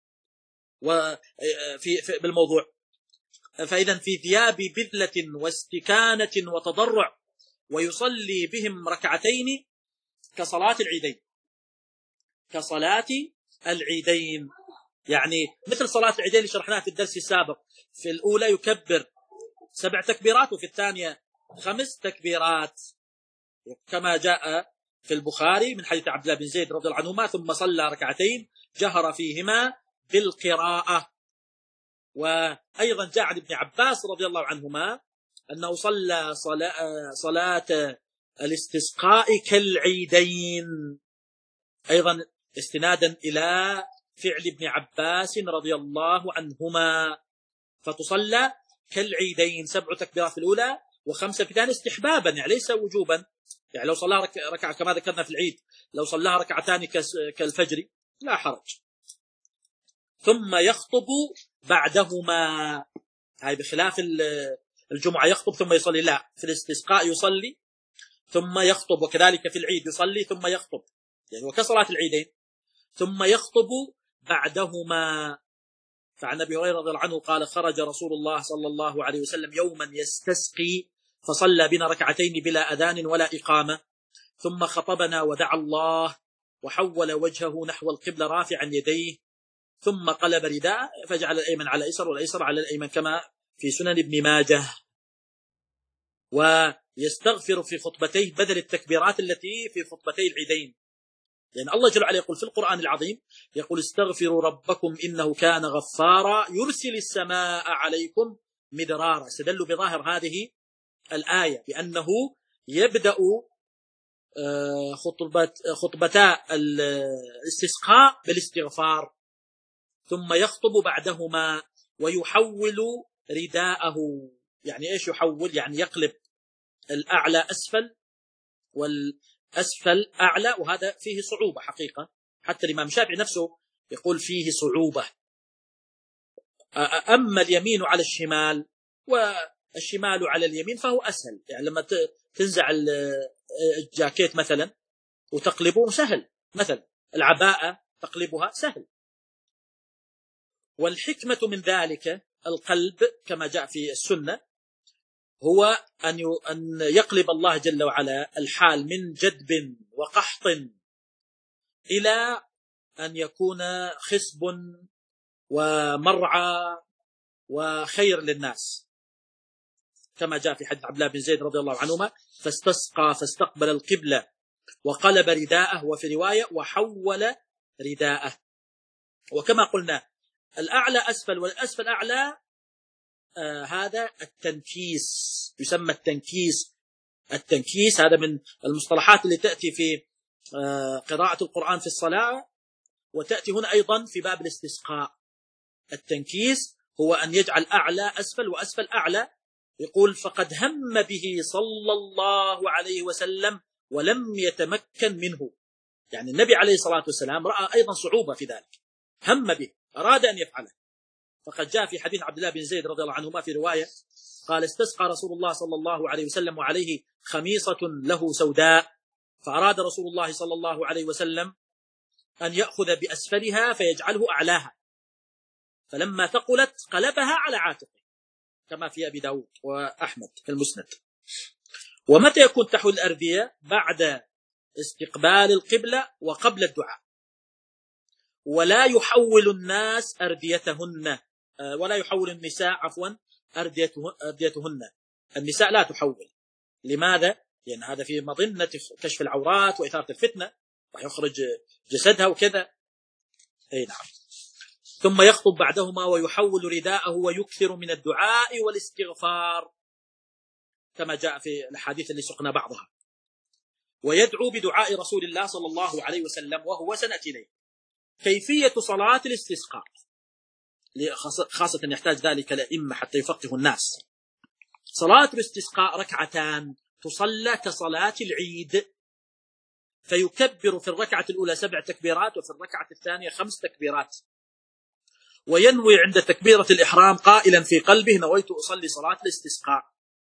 وفي في بالموضوع؟ فإذا في ثياب بذلة واستكانة وتضرع، ويصلي بهم ركعتين كصلاة العيدين، كصلاة العيدين، يعني مثل صلاة العيدين اللي شرحناها في الدرس السابق. في الأولى يكبر سبع تكبيرات، وفي الثانية خمس تكبيرات، كما جاء في البخاري من حديث عبد الله بن زيد رضي الله عنهما: ثم صلى ركعتين جهر فيهما بالقراءة. وأيضا جاء عن ابن عباس رضي الله عنهما أنه صلى صلاة, صلاة الاستسقاء كالعيدين، أيضا استنادا إلى فعل ابن عباس رضي الله عنهما. فتصلى كالعيدين، سبع تكبيرات في الأولى وخمسة في الثانية، استحبابا يعني ليس وجوبا. يعني لو صلى ركعة كما ذكرنا في العيد، لو صلىها ركعتان كالفجر لا حرج. ثم يخطب بعدهما، هاي بخلاف الجمعة يخطب ثم يصلي، لا، في الاستسقاء يصلي ثم يخطب، وكذلك في العيد يصلي ثم يخطب، يعني وكصلاة العيدين. ثم يخطب بعدهما. فعن أبي هريرة رضي الله عنه قال: خرج رسول الله صلى الله عليه وسلم يوما يستسقي فصلى بنا ركعتين بلا أذان ولا إقامة، ثم خطبنا ودعا الله وحول وجهه نحو القبلة رافعا يديه، ثم قلب رداء فجعل الأيمن على الأيسر والأيسر على الأيمن كما في سنن ابن ماجه. ويستغفر في خطبتيه بدل التكبيرات التي في خطبتي العيدين، لأن يعني الله جل وعلا يقول في القرآن العظيم، يقول استغفروا ربكم إنه كان غفارا يرسل السماء عليكم مدرارا. استدلوا بظاهر هذه الآية بأنه يبدأ خطبة خطبتا الاستسقاء بالاستغفار، ثم يخطب بعدهما ويحول رداءه. يعني إيش يحول؟ يعني يقلب الأعلى أسفل والأسفل أعلى، وهذا فيه صعوبة حقيقة، حتى الإمام الشافعي نفسه يقول فيه صعوبة. أما اليمين على الشمال والشمال على اليمين فهو أسهل، يعني لما تنزع الجاكيت مثلا وتقلبه سهل، مثلا العباءة تقلبها سهل. والحكمة من ذلك القلب كما جاء في السنة هو أن يقلب الله جل وعلا الحال من جدب وقحط إلى أن يكون خصب ومرعى وخير للناس، كما جاء في حديث عبد الله بن زيد رضي الله عنهما فاستسقى فاستقبل القبلة وقلب رداءه، وفي رواية وحول رداءه. وكما قلنا الأعلى أسفل والأسفل أعلى، آه هذا التنكيس، يسمى التنكيس. التنكيس هذا من المصطلحات اللي تأتي في آه قراءة القرآن في الصلاة، وتأتي هنا أيضا في باب الاستسقاء. التنكيس هو أن يجعل أعلى أسفل وأسفل أعلى. يقول فقد هم به صلى الله عليه وسلم ولم يتمكن منه، يعني النبي عليه الصلاة والسلام رأى أيضا صعوبة في ذلك، هم به، أراد أن يفعله. فقد جاء في حديث عبد الله بن زيد رضي الله عنهما في رواية قال استسقى رسول الله صلى الله عليه وسلم وعليه خميصة له سوداء، فأراد رسول الله صلى الله عليه وسلم أن يأخذ بأسفلها فيجعله أعلاها، فلما ثقلت قلبها على عاتقه كما في أبي داود وأحمد في المسند. ومتى يكون تحويل الأردية؟ بعد استقبال القبلة وقبل الدعاء. ولا يحول الناس أرديتهن، ولا يحول النساء عفوا أرديتهن. النساء لا تحول. لماذا؟ لأن هذا في مظنة كشف العورات وإثارة الفتنة، ويخرج جسدها وكذا. أي نعم. ثم يخطب بعدهما ويحول رداءه ويكثر من الدعاء والاستغفار كما جاء في الحديث اللي سقنا بعضها، ويدعو بدعاء رسول الله صلى الله عليه وسلم، وهو سنأتي إليه. كيفية صلاة الاستسقاء خاصة يحتاج ذلك الأئمة حتى يفقه الناس. صلاة الاستسقاء ركعتان تصلى كصلاة العيد، فيكبر في الركعة الأولى سبع تكبيرات وفي الركعة الثانية خمس تكبيرات، وينوي عند تكبيرة الإحرام قائلا في قلبه نويت أصلي صلاة الاستسقاء.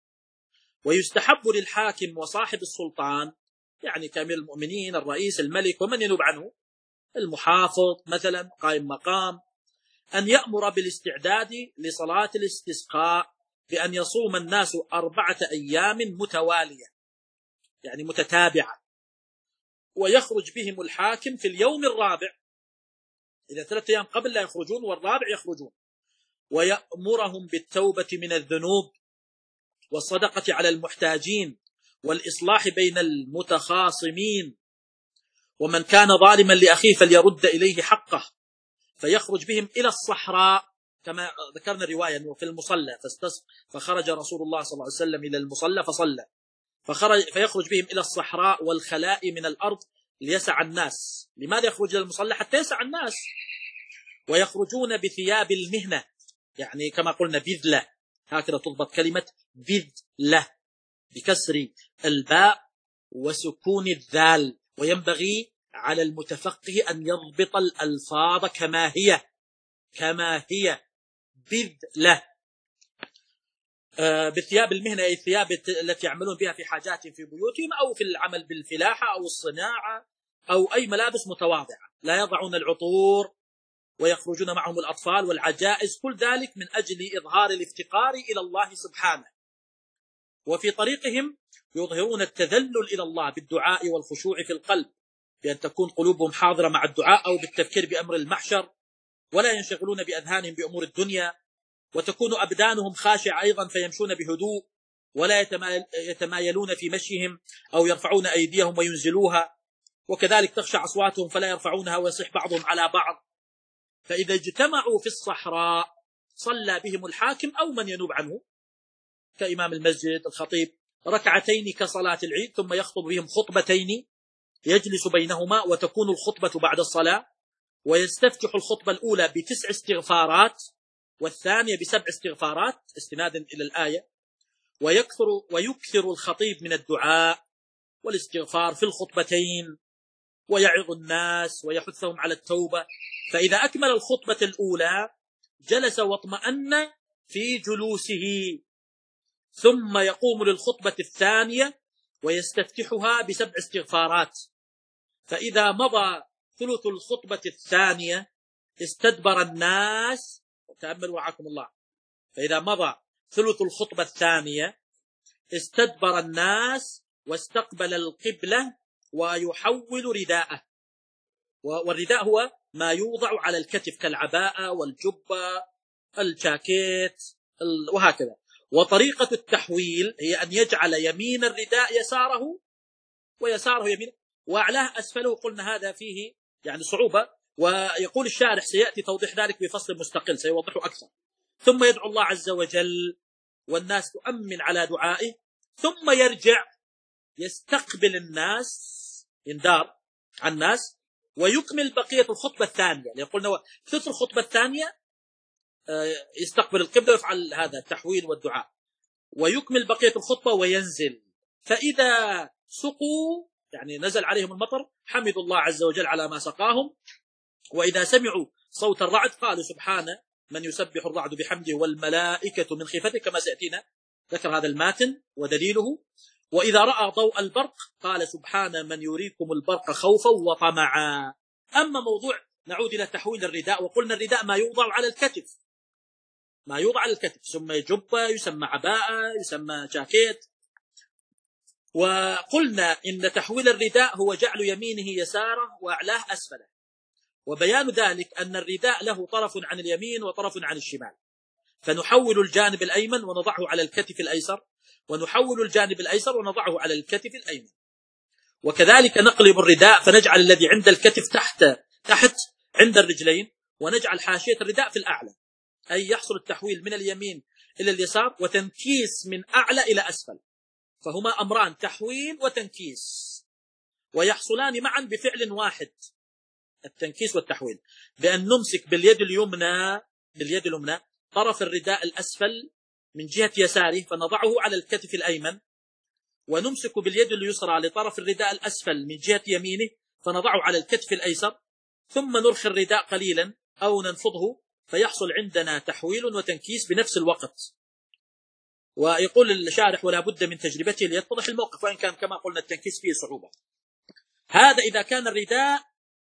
ويستحب للحاكم وصاحب السلطان، يعني كامير المؤمنين الرئيس الملك ومن ينوب عنه المحافظ مثلا قائم مقام، أن يأمر بالاستعداد لصلاة الاستسقاء بأن يصوم الناس أربعة أيام متوالية، يعني متتابعة، ويخرج بهم الحاكم في اليوم الرابع. إذا ثلاثة أيام قبل لا يخرجون والرابع يخرجون، ويأمرهم بالتوبة من الذنوب والصدقة على المحتاجين والإصلاح بين المتخاصمين، ومن كان ظالما لأخيه فليرد إليه حقه. فيخرج بهم إلى الصحراء كما ذكرنا الرواية أنه في المصلى فخرج رسول الله صلى الله عليه وسلم إلى المصلى فصلى، فخرج فيخرج بهم إلى الصحراء والخلاء من الأرض ليسع الناس. لماذا يخرج إلى المصلى؟ حتى يسع الناس. ويخرجون بثياب المهنة، يعني كما قلنا بذلة، هكذا تضبط كلمة بذلة بكسر الباء وسكون الذال. وينبغي على المتفقه أن يضبط الألفاظ كما هي كما هي بذلة. آه بالثياب المهنة أي الثياب التي يعملون بها في حاجات في بيوتهم أو في العمل بالفلاحة أو الصناعة أو أي ملابس متواضعة، لا يضعون العطور، ويخرجون معهم الأطفال والعجائز، كل ذلك من أجل إظهار الافتقار إلى الله سبحانه. وفي طريقهم يظهرون التذلل إلى الله بالدعاء والخشوع في القلب، بأن تكون قلوبهم حاضرة مع الدعاء أو بالتفكير بأمر المحشر، ولا ينشغلون بأذهانهم بأمور الدنيا، وتكون أبدانهم خاشعة أيضا فيمشون بهدوء، ولا يتمايلون في مشيهم أو يرفعون أيديهم وينزلوها، وكذلك تخشع أصواتهم فلا يرفعونها ويصيح بعضهم على بعض. فإذا اجتمعوا في الصحراء صلى بهم الحاكم أو من ينوب عنه كإمام المسجد الخطيب ركعتين كصلاة العيد، ثم يخطب بهم خطبتين يجلس بينهما، وتكون الخطبة بعد الصلاة، ويستفتح الخطبة الأولى بتسع استغفارات والثانية بسبع استغفارات استنادا إلى الآية، ويكثر, ويكثر الخطيب من الدعاء والاستغفار في الخطبتين، ويعظ الناس ويحثهم على التوبة. فإذا أكمل الخطبة الأولى جلس واطمأن في جلوسه، ثم يقوم للخطبة الثانية ويستفتحها بسبع استغفارات. فإذا مضى ثلث الخطبة الثانية استدبر الناس، تأملوا رعاكم الله، فإذا مضى ثلث الخطبة الثانية استدبر الناس واستقبل القبلة ويحول رداءه، والرداء هو ما يوضع على الكتف كالعباءة والجبة الجاكيت وهكذا. وطريقة التحويل هي أن يجعل يمين الرداء يساره ويساره يمينه وأعلاه أسفله. قلنا هذا فيه يعني صعوبة، ويقول الشارح سيأتي توضيح ذلك بفصل مستقل سيوضحه أكثر. ثم يدعو الله عز وجل والناس تؤمن على دعائه، ثم يرجع يستقبل الناس، يندار عن الناس، ويكمل بقية الخطبة الثانية. يقولنا ثلث الخطبة الثانية يستقبل القبلة ويفعل هذا التحويل والدعاء، ويكمل بقية الخطبة وينزل. فإذا سقوا يعني نزل عليهم المطر حمدوا الله عز وجل على ما سقاهم، وإذا سمعوا صوت الرعد قالوا سبحانه من يسبح الرعد بحمده والملائكة من خيفته، كما سيأتينا ذكر هذا الماتن ودليله. وإذا رأى ضوء البرق قال سبحان من يريكم البرق خوفا وطمعا. أما موضوع نعود إلى تحويل الرداء، وقلنا الرداء ما يوضع على الكتف، ما يوضع على الكتف يسمى جبة، يسمى عباءة، يسمى جاكيت. وقلنا إن تحويل الرداء هو جعل يمينه يساره وأعلاه أسفله، وبيان ذلك أن الرداء له طرف عن اليمين وطرف عن الشمال، فنحول الجانب الأيمن ونضعه على الكتف الأيسر، ونحول الجانب الأيسر ونضعه على الكتف الأيمن. وكذلك نقلب الرداء فنجعل الذي عند الكتف تحت تحت عند الرجلين، ونجعل حاشية الرداء في الأعلى، أي يحصل التحويل من اليمين إلى اليسار وتنكيس من أعلى إلى أسفل. فهما أمران، تحويل وتنكيس، ويحصلان معا بفعل واحد، التنكيس والتحويل، بأن نمسك باليد اليمنى باليد اليمنى طرف الرداء الأسفل من جهة يساره فنضعه على الكتف الأيمن، ونمسك باليد اليسرى لطرف الرداء الأسفل من جهة يمينه فنضعه على الكتف الأيسر، ثم نرخي الرداء قليلا أو ننفضه فيحصل عندنا تحويل وتنكيس بنفس الوقت. ويقول الشارح ولا بد من تجربته ليتضح الموقف، وإن كان كما قلنا التنكيس فيه صعوبة. هذا إذا كان الرداء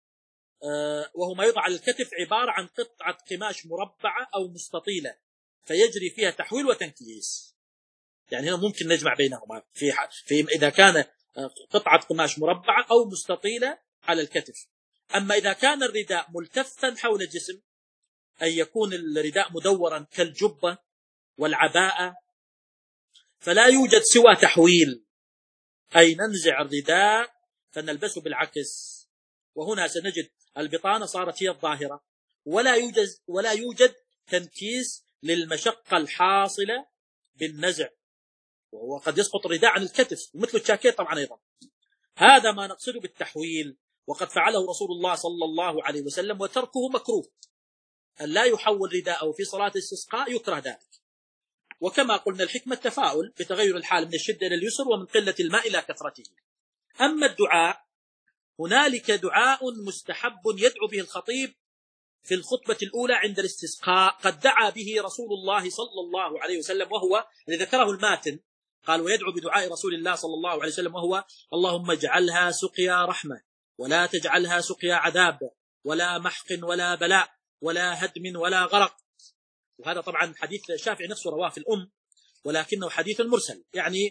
وهو ما يوضع على الكتف عبارة عن قطعة قماش مربعة أو مستطيلة فيجري فيها تحويل وتنكيس. يعني هنا ممكن نجمع بينهما في, في إذا كان قطعة قماش مربعة أو مستطيلة على الكتف. أما إذا كان الرداء ملتفا حول الجسم، أي يكون الرداء مدورا كالجبة والعباءة، فلا يوجد سوى تحويل، أي ننزع الرداء فنلبسه بالعكس. وهنا سنجد البطانة صارت هي الظاهرة، ولا يوجد ولا يوجد تنكيس للمشقة الحاصلة بالنزع، وقد يسقط الرداء عن الكتف ومثل الجاكيت طبعا أيضا. هذا ما نقصده بالتحويل، وقد فعله رسول الله صلى الله عليه وسلم، وتركه مكروه. أن لا يحول رداءه في صلاة الاستسقاء يكره ذلك. وكما قلنا الحكمة التفاؤل بتغير الحال من الشدة إلى اليسر ومن قلة الماء إلى كثرته. أما الدعاء، هنالك دعاء مستحب يدعو به الخطيب في الخطبة الأولى عند الاستسقاء، قد دعا به رسول الله صلى الله عليه وسلم، وهو الذي ذكره الماتن، قال ويدعو بدعاء رسول الله صلى الله عليه وسلم، وهو اللهم اجعلها سقيا رحمة ولا تجعلها سقيا عذاب ولا محق ولا بلاء ولا هدم ولا غرق. وهذا طبعا حديث الشافعي نفسه رواه في الأم، ولكنه حديث مرسل، يعني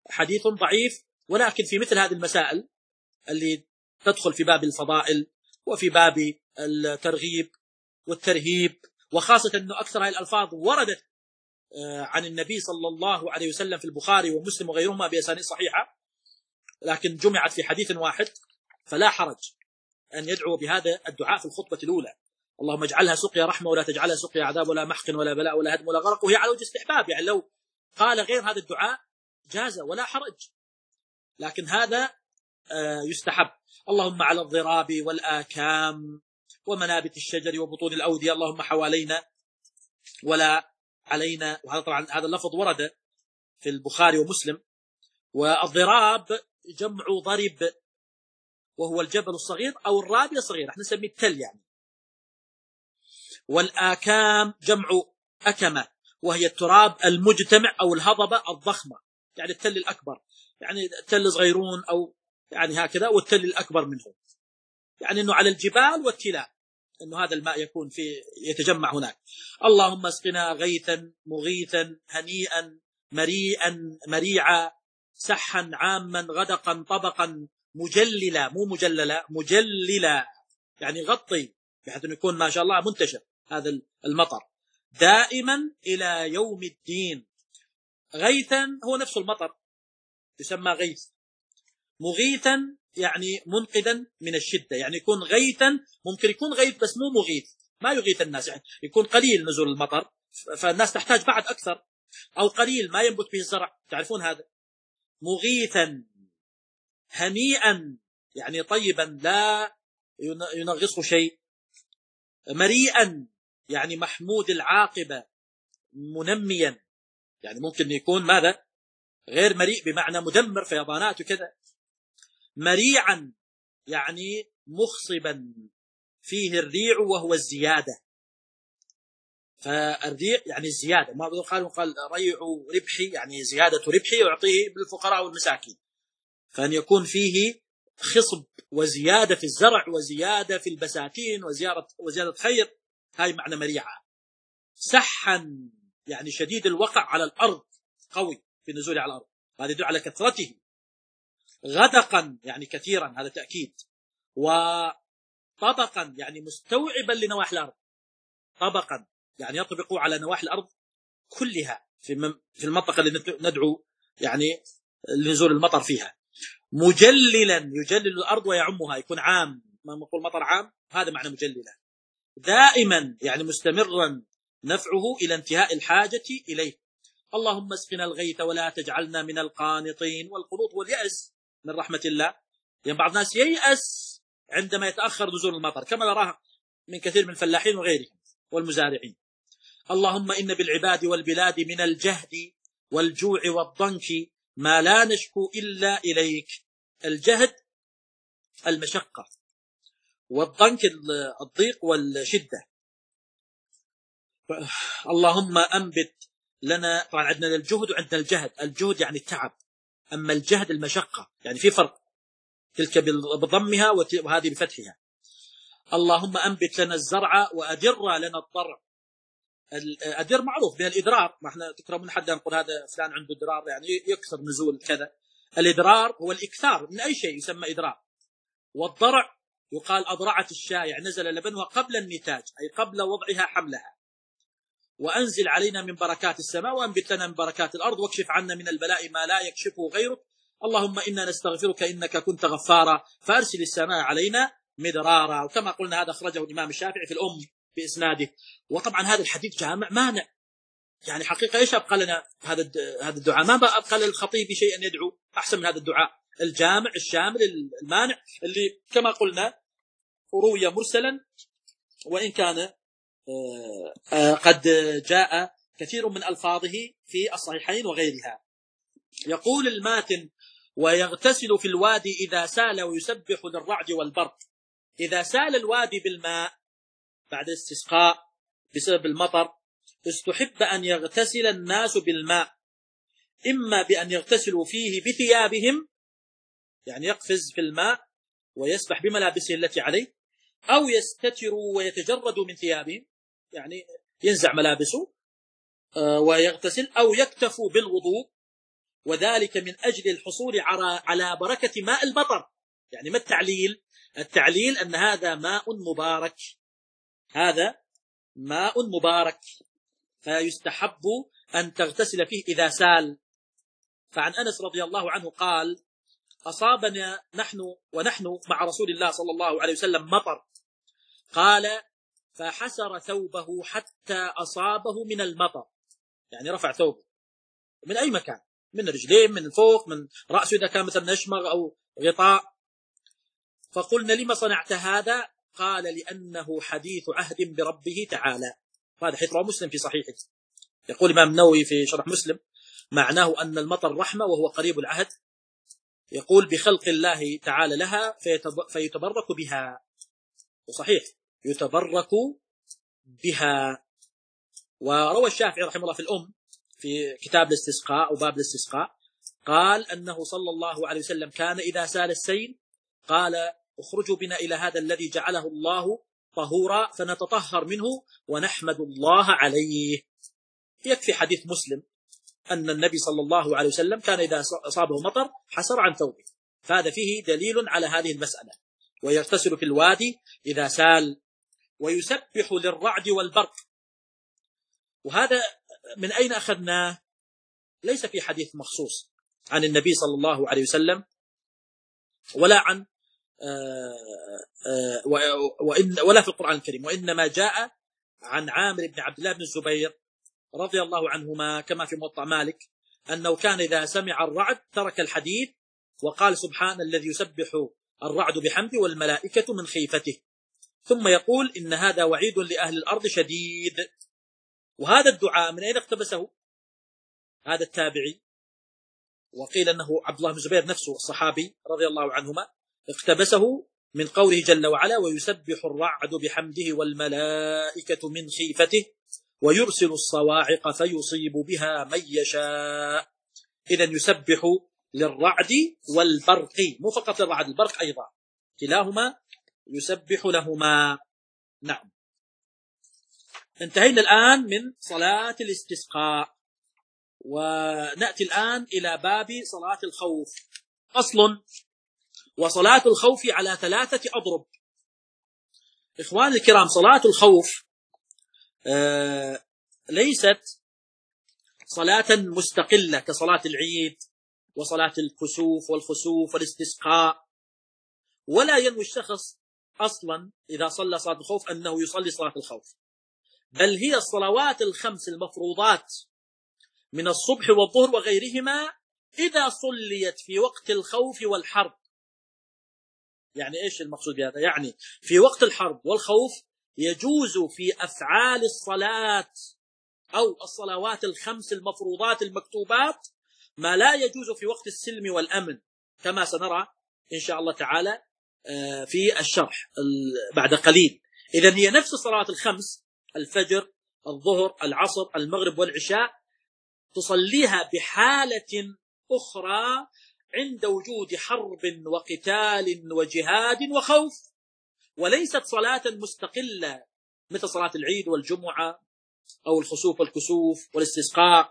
حديث ضعيف، ولكن في مثل هذه المسائل اللي تدخل في باب الفضائل وفي باب الترغيب والترهيب، وخاصة أنه أكثر هذه الألفاظ وردت عن النبي صلى الله عليه وسلم في البخاري ومسلم وغيرهما بأسانيد صحيحة، لكن جمعت في حديث واحد، فلا حرج أن يدعو بهذا الدعاء في الخطبة الأولى: اللهم اجعلها سقيا رحمة ولا تجعلها سقيا عذاب ولا محق ولا بلاء ولا هدم ولا غرق، وهي على وجه استحباب، يعني لو قال غير هذا الدعاء جاز ولا حرج، لكن هذا يستحب. اللهم على الضراب والآكام ومنابت الشجر وبطون الأودية، اللهم حوالينا ولا علينا. وهذا طبعا هذا اللفظ ورد في البخاري ومسلم. والضراب جمع ضرب، وهو الجبل الصغير أو الرابية الصغيرة، احنا نسميه التل يعني. والآكام جمع أكمة، وهي التراب المجتمع أو الهضبة الضخمة، يعني التل الأكبر، يعني التل صغيرون أو يعني هكذا، والتل الأكبر منهم، يعني أنه على الجبال والتلال أنه هذا الماء يكون في يتجمع هناك. اللهم اسقنا غيثا مغيثا هنيئا مريئا مريعا سحا عاما غدقا طبقا مجللا، مو مجللا، مجللا، يعني غطي، بحيث أنه يكون ما شاء الله منتشر هذا المطر دائما إلى يوم الدين. غيثا هو نفس المطر يسمى غيث. مغيثا يعني منقذا من الشدة، يعني يكون غيثا، ممكن يكون غيث بس مو مغيث، ما يغيث الناس، يعني يكون قليل نزول المطر فالناس تحتاج بعد أكثر، أو قليل ما ينبت به الزرع، تعرفون هذا. مغيثا هنيئا يعني طيبا لا ينغصه شيء. مريئا يعني محمود العاقبة منميا، يعني ممكن يكون ماذا غير مريء بمعنى مدمر فيضانات وكذا. مريعا يعني مخصبا فيه الريع وهو الزيادة، فالريع يعني الزيادة، ما قال قال ريع ربحي يعني زيادة ربحي يعطيه بالفقراء والمساكين، فأن يكون فيه خصب وزيادة في الزرع وزيادة في البساتين وزيادة وزيادة خير، هاي معنى مريعة. سحا يعني شديد الوقع على الأرض، قوي في نزوله على الأرض، هذا يدل على كثرته. غدقا يعني كثيرا، هذا تأكيد. وطبقا يعني مستوعبا لنواحي الأرض، طبقا يعني يطبق على نواحي الأرض كلها في المنطقة اللي ندعو يعني لنزول المطر فيها. مجللا يجلل الأرض ويعمها، يكون عام، ما نقول مطر عام، هذا معنى مجللا. دائما يعني مستمرا نفعه إلى انتهاء الحاجة إليه. اللهم اسقنا الغيث ولا تجعلنا من القانطين. والقنوط واليأس من رحمة الله، يعني بعض الناس ييأس عندما يتأخر نزول المطر، كما نراه من كثير من الفلاحين وغيرهم والمزارعين. اللهم إن بالعباد والبلاد من الجهد والجوع والضنك ما لا نشكو إلا إليك. الجهد المشقة، والضنك الضيق والشدة. اللهم أنبت لنا، طبعا عندنا الجهد وعندنا الجهد. الجهد يعني التعب، أما الجهد المشقة، يعني في فرق، تلك بضمها وهذه بفتحها. اللهم أنبت لنا الزرع وأدر لنا الضرع. الأدر معروف من الإدرار، ما احنا تكرمون حد نقول هذا فلان عنده إدرار، يعني يكثر نزول كذا. الإدرار هو الإكثار من أي شيء يسمى إدرار. والضرع يقال أضرعت الشاة، يعني نزل لبنها قبل النتاج، أي قبل وضعها حملها. وأنزل علينا من بركات السماء وأنبت لنا من بركات الأرض واكشف عنا من البلاء ما لا يكشفه غيرك. اللهم إنا نستغفرك إنك كنت غفارا فأرسل السماء علينا مدرارا. وكما قلنا هذا أخرجه الإمام الشافعي في الأم بإسناده. وطبعا هذا الحديث جامع مانع، يعني حقيقة إيش أبقى لنا هذا هذا الدعاء؟ ما أبقى للخطيب شيء أن يدعو أحسن من هذا الدعاء الجامع الشامل المانع، اللي كما قلنا روي مرسلا، وإن كان قد جاء كثير من ألفاظه في الصحيحين وغيرها. يقول الماتن: ويغتسل في الوادي إذا سال ويسبح للرعد والبرق. إذا سال الوادي بالماء بعد استسقاء بسبب المطر، استحب أن يغتسل الناس بالماء، إما بأن يغتسلوا فيه بثيابهم، يعني يقفز في الماء ويسبح بملابسه التي عليه، أو يستتروا ويتجردوا من ثيابهم، يعني ينزع ملابسه ويغتسل، أو يكتفوا بالوضوء وذلك من أجل الحصول على بركة ماء المطر. يعني ما التعليل؟ التعليل أن هذا ماء مبارك، هذا ماء مبارك، فيستحب أن تغتسل فيه إذا سال. فعن أنس رضي الله عنه قال: أصابنا نحن ونحن مع رسول الله صلى الله عليه وسلم مطر، قال: فحسر ثوبه حتى أصابه من المطر، يعني رفع ثوبه من أي مكان، من رجلين، من فوق، من رأسه إذا كان مثلا نشمغ أو غطاء. فقلنا: لما صنعت هذا؟ قال: لأنه حديث عهد بربه تعالى. هذا حديث رواه مسلم في صحيحه. يقول الإمام النووي في شرح مسلم: معناه أن المطر رحمة وهو قريب العهد، يقول بخلق الله تعالى لها فيتبرك بها. وصحيح يتبرك بها. وروى الشافعي رحمه الله في الأم في كتاب الاستسقاء وباب الاستسقاء قال أنه صلى الله عليه وسلم كان إذا سال السيل قال: اخرجوا بنا إلى هذا الذي جعله الله طهورا فنتطهر منه ونحمد الله عليه. يكفي حديث مسلم أن النبي صلى الله عليه وسلم كان إذا أصابه مطر حسر عن ثوبه، فهذا فيه دليل على هذه المسألة. ويغتسل في الوادي إذا سال، ويسبح للرعد والبرق. وهذا من أين أخذناه؟ ليس في حديث مخصوص عن النبي صلى الله عليه وسلم ولا عن وإن ولا في القرآن الكريم، وإنما جاء عن عامر بن عبد الله بن الزبير رضي الله عنهما كما في موطأ مالك أنه كان إذا سمع الرعد ترك الحديث وقال: سبحان الذي يسبح الرعد بحمده والملائكة من خيفته، ثم يقول: إن هذا وعيد لأهل الأرض شديد. وهذا الدعاء من أين اقتبسه؟ هذا التابعي، وقيل أنه عبد الله بن الزبير نفسه الصحابي رضي الله عنهما اقتبسه من قوله جل وعلا: ويسبح الرعد بحمده والملائكة من خيفته ويرسل الصواعق فيصيب بها من يشاء. إذن يسبح للرعد والبرق، مو فقط للرعد، البرق أيضا، كلاهما يسبح لهما. نعم. انتهينا الآن من صلاة الاستسقاء، ونأتي الآن إلى باب صلاة الخوف. أصل: وصلاة الخوف على ثلاثة أضرب. إخوان الكرام، صلاة الخوف آه ليست صلاة مستقلة كصلاة العيد وصلاة الكسوف والخسوف والاستسقاء، ولا ينوي الشخص أصلا إذا صلى صلاة الخوف أنه يصلي صلاة الخوف، بل هي الصلوات الخمس المفروضات من الصبح والظهر وغيرهما إذا صليت في وقت الخوف والحرب. يعني إيش المقصود بهذا؟ يعني في وقت الحرب والخوف يجوز في أفعال الصلاة أو الصلوات الخمس المفروضات المكتوبات ما لا يجوز في وقت السلم والأمن، كما سنرى إن شاء الله تعالى في الشرح بعد قليل. إذن هي نفس الصلوات الخمس: الفجر، الظهر، العصر، المغرب والعشاء، تصليها بحالة أخرى عند وجود حرب وقتال وجهاد وخوف، وليست صلاة مستقلة مثل صلاة العيد والجمعة أو الخسوف والكسوف والاستسقاء.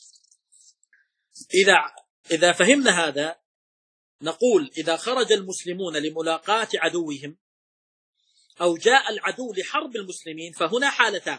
إذا إذا فهمنا هذا نقول: إذا خرج المسلمون لملاقاة عدوهم أو جاء العدو لحرب المسلمين فهنا حالتان: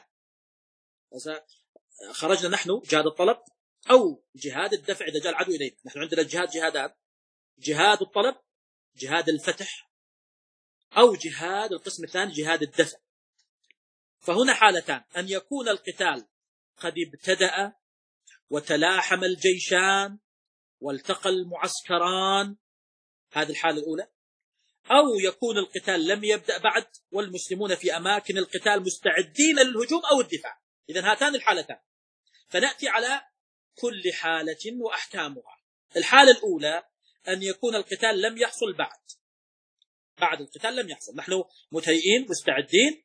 خرجنا نحن جهاد الطلب أو جهاد الدفع إذا جاء العدو إلينا. نحن عندنا الجهاد جهادان: جهاد الطلب، جهاد الفتح، أو جهاد القسم الثاني جهاد الدفع. فهنا حالتان: أن يكون القتال قد ابتدأ وتلاحم الجيشان والتقى المعسكران، هذه الحالة الأولى، أو يكون القتال لم يبدأ بعد والمسلمون في أماكن القتال مستعدين للهجوم أو الدفاع. إذن هاتان الحالتان. فنأتي على كل حالة وأحكامها. الحالة الأولى أن يكون القتال لم يحصل بعد، بعد القتال لم يحصل، نحن متهيئين مستعدين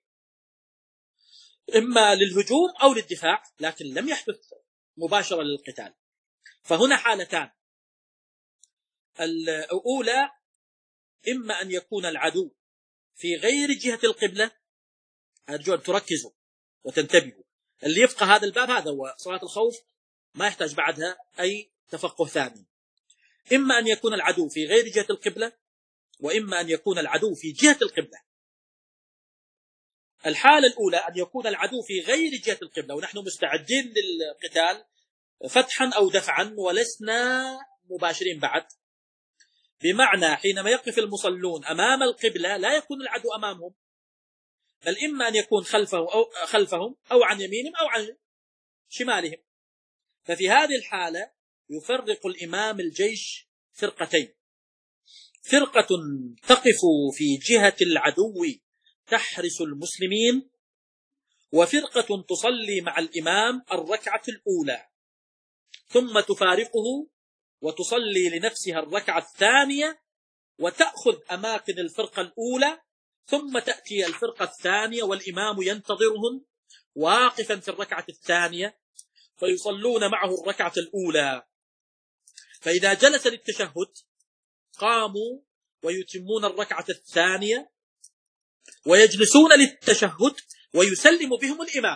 إما للهجوم أو للدفاع، لكن لم يحدث مباشرة للقتال. فهنا حالتان: الأولى إما أن يكون العدو في غير جهة القبلة، أرجو أن تركزوا وتنتبهوا، اللي يفقه هذا الباب هذا هو صلاة الخوف ما يحتاج بعدها أي تفقه ثاني، إما أن يكون العدو في غير جهة القبلة، وإما أن يكون العدو في جهة القبلة. الحالة الأولى أن يكون العدو في غير جهة القبلة ونحن مستعدين للقتال فتحا أو دفعا ولسنا مباشرين بعد، بمعنى حينما يقف المصلون أمام القبلة لا يكون العدو أمامهم، بل إما أن يكون خلفه أو خلفهم أو عن يمينهم أو عن شمالهم. ففي هذه الحالة يفرق الإمام الجيش فرقتين، فرقة تقف في جهة العدو تحرس المسلمين، وفرقة تصلي مع الإمام الركعة الأولى ثم تفارقه وتصلي لنفسها الركعة الثانية وتأخذ أماكن الفرقة الأولى، ثم تأتي الفرقة الثانية والإمام ينتظرهم واقفا في الركعة الثانية فيصلون معه الركعة الأولى. فإذا جلس للتشهد قاموا ويتمون الركعة الثانية ويجلسون للتشهد ويسلم بهم الإمام.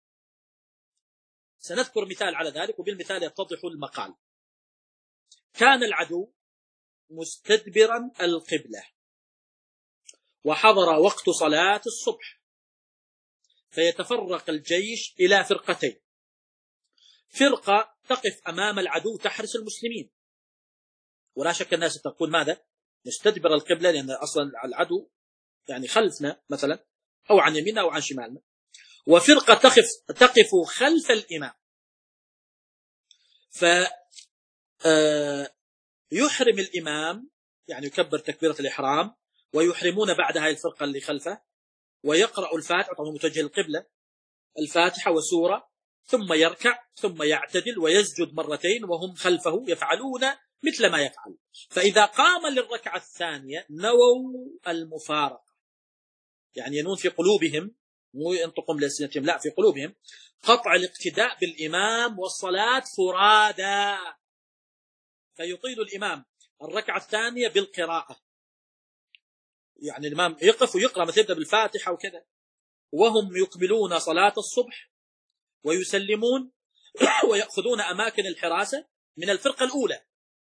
سنذكر مثال على ذلك وبالمثال يتضح المقال. كان العدو مستدبرا القبلة وحضر وقت صلاة الصبح، فيتفرق الجيش إلى فرقتين، فرقة تقف أمام العدو تحرس المسلمين، ولا شك الناس تقول ماذا؟ نستدبر القبلة لأن أصلا العدو يعني خلفنا مثلا أو عن يميننا أو عن شمالنا، وفرقة تقف تقف خلف الإمام، فيحرم الإمام يعني يكبر تكبيرة الإحرام ويحرمون بعدها الفرقة اللي خلفه ويقرأ الفاتحة، طبعا متوجه القبلة، الفاتحة وسورة، ثم يركع ثم يعتدل ويسجد مرتين وهم خلفه يفعلون مثل ما يفعل. فإذا قام للركعة الثانية نووا المفارقة، يعني ينون في قلوبهم، مو ينطقون بلسانهم، لا في قلوبهم قطع الاقتداء بالإمام والصلاة فرادا، فيطيل الإمام الركعة الثانية بالقراءة، يعني الإمام يقف ويقرأ مثل يبدأ بالفاتحة وكذا، وهم يكملون صلاة الصبح ويسلمون ويأخذون أماكن الحراسة من الفرقة الأولى.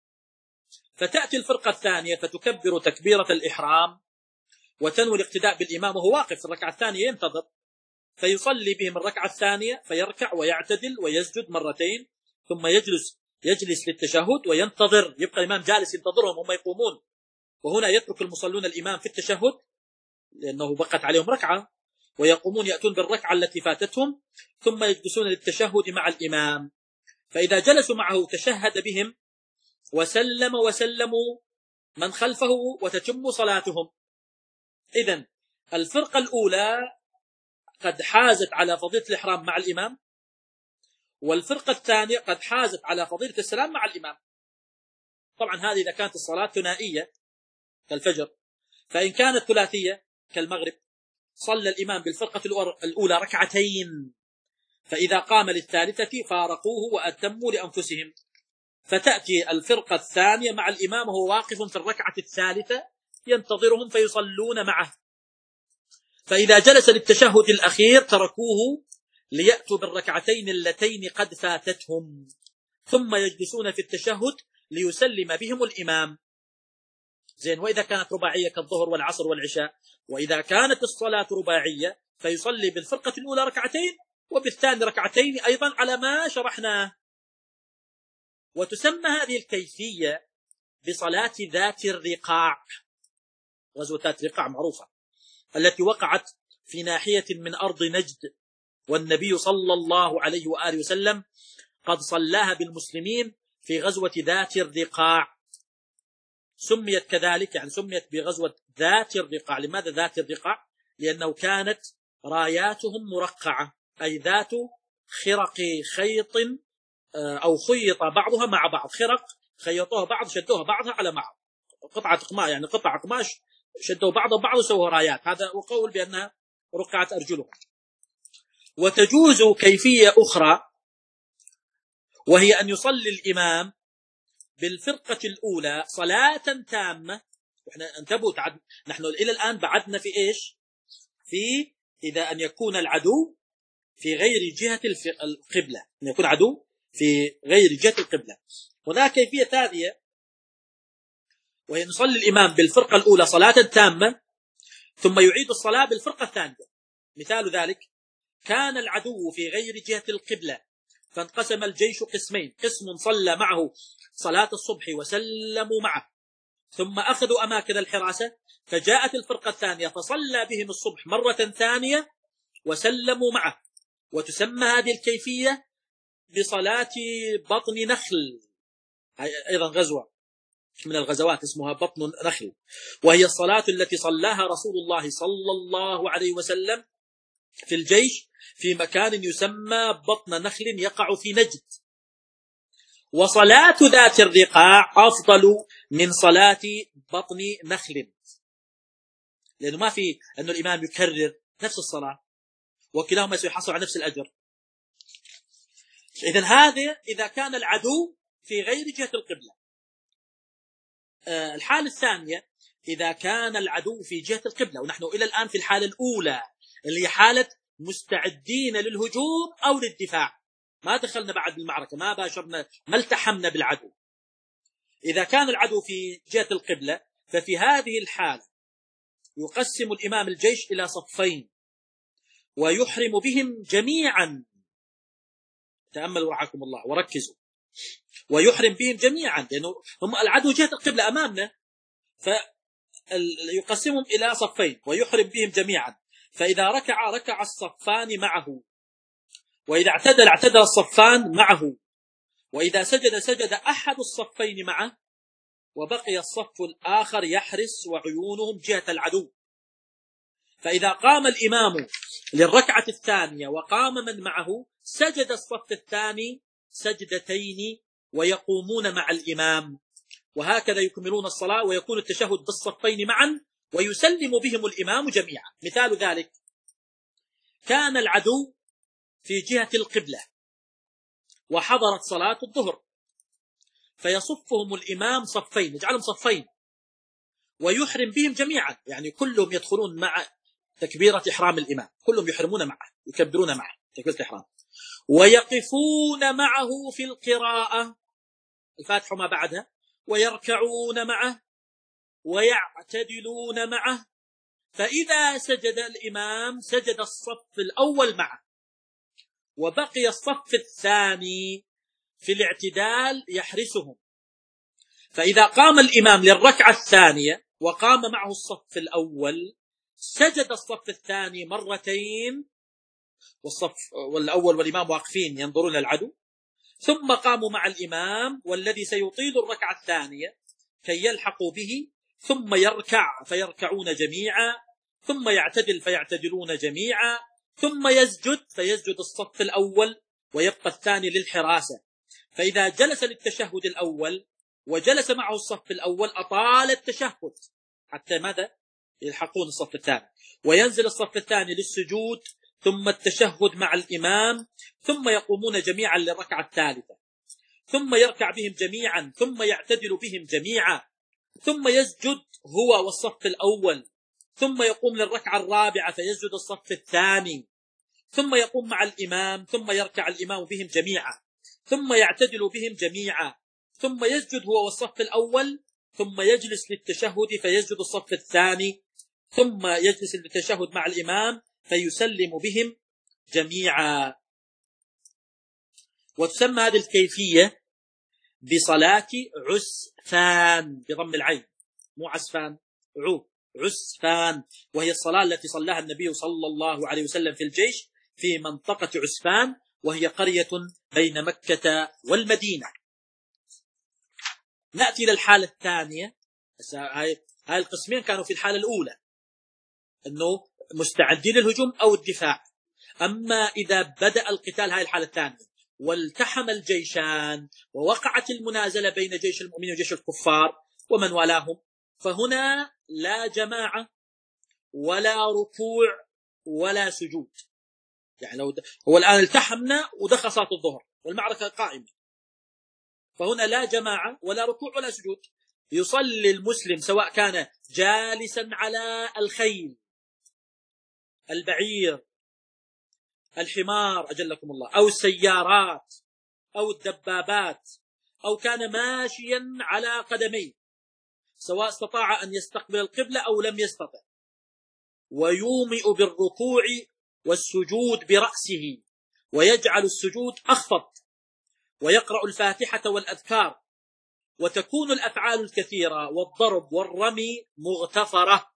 فتأتي الفرقة الثانية فتكبر تكبيرة الإحرام وتنوي الاقتداء بالإمام وهو واقف في الركعة الثانية ينتظر، فيصلي بهم الركعة الثانية فيركع ويعتدل ويسجد مرتين ثم يجلس يجلس للتشهد وينتظر، يبقى الإمام جالس ينتظرهم هم يقومون، وهنا يترك المصلون الإمام في التشهد لأنه بقت عليهم ركعة، ويقومون يأتون بالركعة التي فاتتهم ثم يجلسون للتشهد مع الإمام. فإذا جلسوا معه تشهد بهم وسلم وسلموا من خلفه وتتم صلاتهم. إذن الفرقة الأولى قد حازت على فضيلة الإحرام مع الإمام، والفرقة الثانية قد حازت على فضيلة السلام مع الإمام. طبعا هذه إذا كانت الصلاة ثنائية كالفجر، فإن كانت ثلاثية كالمغرب صلى الإمام بالفرقة الأولى ركعتين، فإذا قام للثالثة فارقوه وأتموا لأنفسهم، فتأتي الفرقة الثانية مع الإمام وهو واقف في الركعة الثالثة ينتظرهم فيصلون معه. فإذا جلس للتشهد الأخير تركوه ليأتوا بالركعتين اللتين قد فاتتهم، ثم يجلسون في التشهد ليسلم بهم الإمام. زين، وإذا كانت رباعية كالظهر والعصر والعشاء، وإذا كانت الصلاة رباعية فيصلي بالفرقة الأولى ركعتين وبالثاني ركعتين أيضا على ما شرحناه. وتسمى هذه الكيفية بصلاة ذات الرقاع. غزوة ذات الرقاع معروفة التي وقعت في ناحية من أرض نجد، والنبي صلى الله عليه وآله وسلم قد صلاها بالمسلمين في غزوة ذات الرقاع. سميت كذلك، يعني سميت بغزوة ذات الرقاع. لماذا ذات الرقاع؟ لأنه كانت راياتهم مرقعة، أي ذات خرق خيط أو خيط بعضها مع بعض، خرق خيطوها بعض شدوها بعضها على بعض، قطعة قماش يعني قطع قماش شدوا بعضها بعض وسووا رايات، هذا وقول بأنها رقعت أرجلهم. وتجوز كيفية أخرى وهي أن يصلي الإمام بالفرقة الأولى صلاة تامة. وإحنا انتبهوا تعد... نحن إلى الآن بعدنا في إيش؟ في إذا أن يكون العدو في غير جهة القبلة، أن يكون عدو في غير جهة القبلة. هناك كيفية ثانية، وهي نصلي الإمام بالفرقة الأولى صلاة تامة ثم يعيد الصلاة بالفرقة الثانية. مثال ذلك: كان العدو في غير جهة القبلة فانقسم الجيش قسمين، قسم صلى معه صلاة الصبح وسلموا معه ثم أخذوا أماكن الحراسة، فجاءت الفرقة الثانية فصلى بهم الصبح مرة ثانية وسلموا معه. وتسمى هذه الكيفية بصلاة بطن نخل، أيضا غزوة من الغزوات اسمها بطن نخل، وهي الصلاة التي صلاها رسول الله صلى الله عليه وسلم في الجيش في مكان يسمى بطن نخل يقع في نجد. وصلاة ذات الرقاع أفضل من صلاة بطن نخل، لأنه ما في أنه الإمام يكرر نفس الصلاة وكلاهما سيحصل على نفس الأجر. إذن هذا إذا كان العدو في غير جهة القبلة. الحالة الثانية إذا كان العدو في جهة القبلة، ونحن إلى الآن في الحالة الأولى اللي هي حالة مستعدين للهجوم أو للدفاع، ما دخلنا بعد بالمعركة، ما باشرنا، ما التحمنا بالعدو. إذا كان العدو في جهة القبلة ففي هذه الحالة يقسم الإمام الجيش إلى صفين ويحرم بهم جميعا. تأملوا رعاكم الله وركزوا. ويحرم بهم جميعا لأنه هم العدو جهة القبلة أمامنا، فيقسمهم إلى صفين ويحرم بهم جميعا. فإذا ركع ركع الصفان معه، وإذا اعتدل اعتدل الصفان معه، وإذا سجد سجد أحد الصفين معه، وبقي الصف الآخر يحرس وعيونهم جهة العدو. فإذا قام الإمام للركعة الثانية وقام من معه سجد الصف الثاني سجدتين ويقومون مع الإمام، وهكذا يكملون الصلاة ويكون التشهد بالصفين معا ويسلم بهم الإمام جميعا. مثال ذلك: كان العدو في جهة القبلة وحضرت صلاة الظهر، فيصفهم الإمام صفين، يجعلهم صفين ويحرم بهم جميعا، يعني كلهم يدخلون مع تكبيرة إحرام الإمام، كلهم يحرمون معه يكبرون معه تكبيرة الإحرام، ويقفون معه في القراءة الفاتحة ما بعدها، ويركعون معه ويعتدلون معه. فإذا سجد الإمام سجد الصف الأول معه، وبقي الصف الثاني في الاعتدال يحرسهم. فإذا قام الإمام للركعة الثانية وقام معه الصف الأول سجد الصف الثاني مرتين، والصف والأول والإمام واقفين ينظرون العدو، ثم قاموا مع الإمام والذي سيطيل الركعة الثانية كي يلحقوا به، ثم يركع فيركعون جميعا، ثم يعتدل فيعتدلون جميعا، ثم يسجد فيسجد الصف الأول ويبقى الثاني للحراسة. فإذا جلس للتشهد الأول وجلس معه الصف الأول أطال التشهد حتى ماذا؟ يلحقون الصف الثاني، وينزل الصف الثاني للسجود ثم التشهد مع الإمام، ثم يقومون جميعا للركعة الثالثة، ثم يركع بهم جميعا، ثم يعتدل بهم جميعا، ثم يسجد هو والصف الأول، ثم يقوم للركعة الرابعة فيسجد الصف الثاني، ثم يقوم مع الإمام، ثم يركع الإمام بهم جميعا، ثم يعتدل بهم جميعا، ثم يسجد هو والصف الأول، ثم يجلس للتشهد فيسجد الصف الثاني، ثم يجلس للتشهد مع الإمام فيسلم بهم جميعا. وتسمى هذه الكيفية بصلاة عسفان بضم العين، مو عسفان، عو عسفان، وهي الصلاة التي صلاها النبي صلى الله عليه وسلم في الجيش في منطقة عسفان، وهي قرية بين مكة والمدينة. نأتي إلى الحالة الثانية. هاي هاي القسمين كانوا في الحالة الأولى أنه مستعدين للهجوم أو الدفاع. أما إذا بدأ القتال، هاي الحالة الثانية، والتحم الجيشان ووقعت المنازلة بين جيش المؤمنين وجيش الكفار ومن والاهم، فهنا لا جماعة ولا ركوع ولا سجود. يعني لو هو الآن التحمنا ودخل صلاة الظهر والمعركة قائمة، فهنا لا جماعة ولا ركوع ولا سجود. يصلي المسلم سواء كان جالسا على الخيل، البعير، الحمار أجلكم الله، أو السيارات أو الدبابات، أو كان ماشيا على قدميه، سواء استطاع أن يستقبل القبلة أو لم يستطع، ويومئ بالركوع والسجود برأسه، ويجعل السجود أخفض، ويقرأ الفاتحة والأذكار، وتكون الأفعال الكثيرة والضرب والرمي مغتفرة،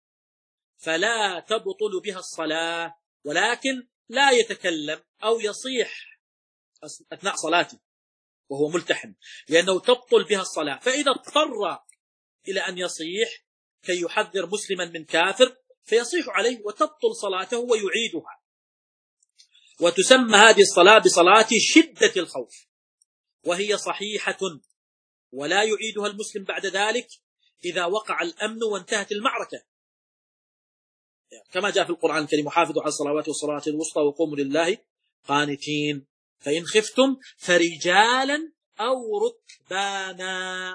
فلا تبطل بها الصلاة، ولكن لا يتكلم أو يصيح أثناء صلاته وهو ملتحم، لأنه تبطل بها الصلاة. فإذا اضطر إلى أن يصيح كي يحذر مسلما من كافر فيصيح عليه وتبطل صلاته ويعيدها. وتسمى هذه الصلاة بصلاة شدة الخوف، وهي صحيحة، ولا يعيدها المسلم بعد ذلك إذا وقع الأمن وانتهت المعركة، كما جاء في القرآن الكريم: وحافظوا على الصلوات والصلاة الوسطى وقوموا لله قانتين، فإن خفتم فرجالا أو ركبانا.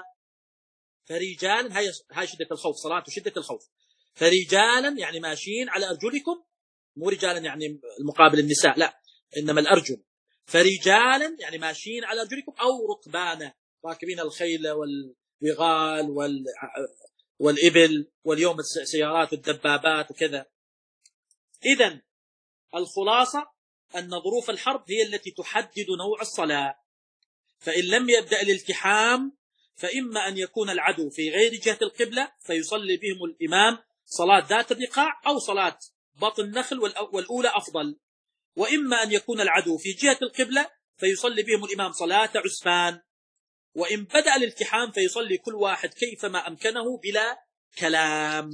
فرجالا هاي هاي شدة الخوف، صلاة شدة الخوف. فرجالا يعني ماشيين على أرجلكم، مو رجالا يعني المقابل النساء، لا، إنما الأرجل. فرجالا يعني ماشيين على أرجلكم، أو ركبانا راكبين الخيل والبغال وال والإبل، واليوم السيارات والدبابات وكذا. إذن الخلاصة أن ظروف الحرب هي التي تحدد نوع الصلاة. فإن لم يبدأ الالتحام فإما أن يكون العدو في غير جهة القبلة فيصلي بهم الإمام صلاة ذات الرقاع أو صلاة بطن النخل، والأولى أفضل، وإما أن يكون العدو في جهة القبلة فيصلي بهم الإمام صلاة عسفان. وإن بدأ الالتحام فيصلي كل واحد كيفما أمكنه بلا كلام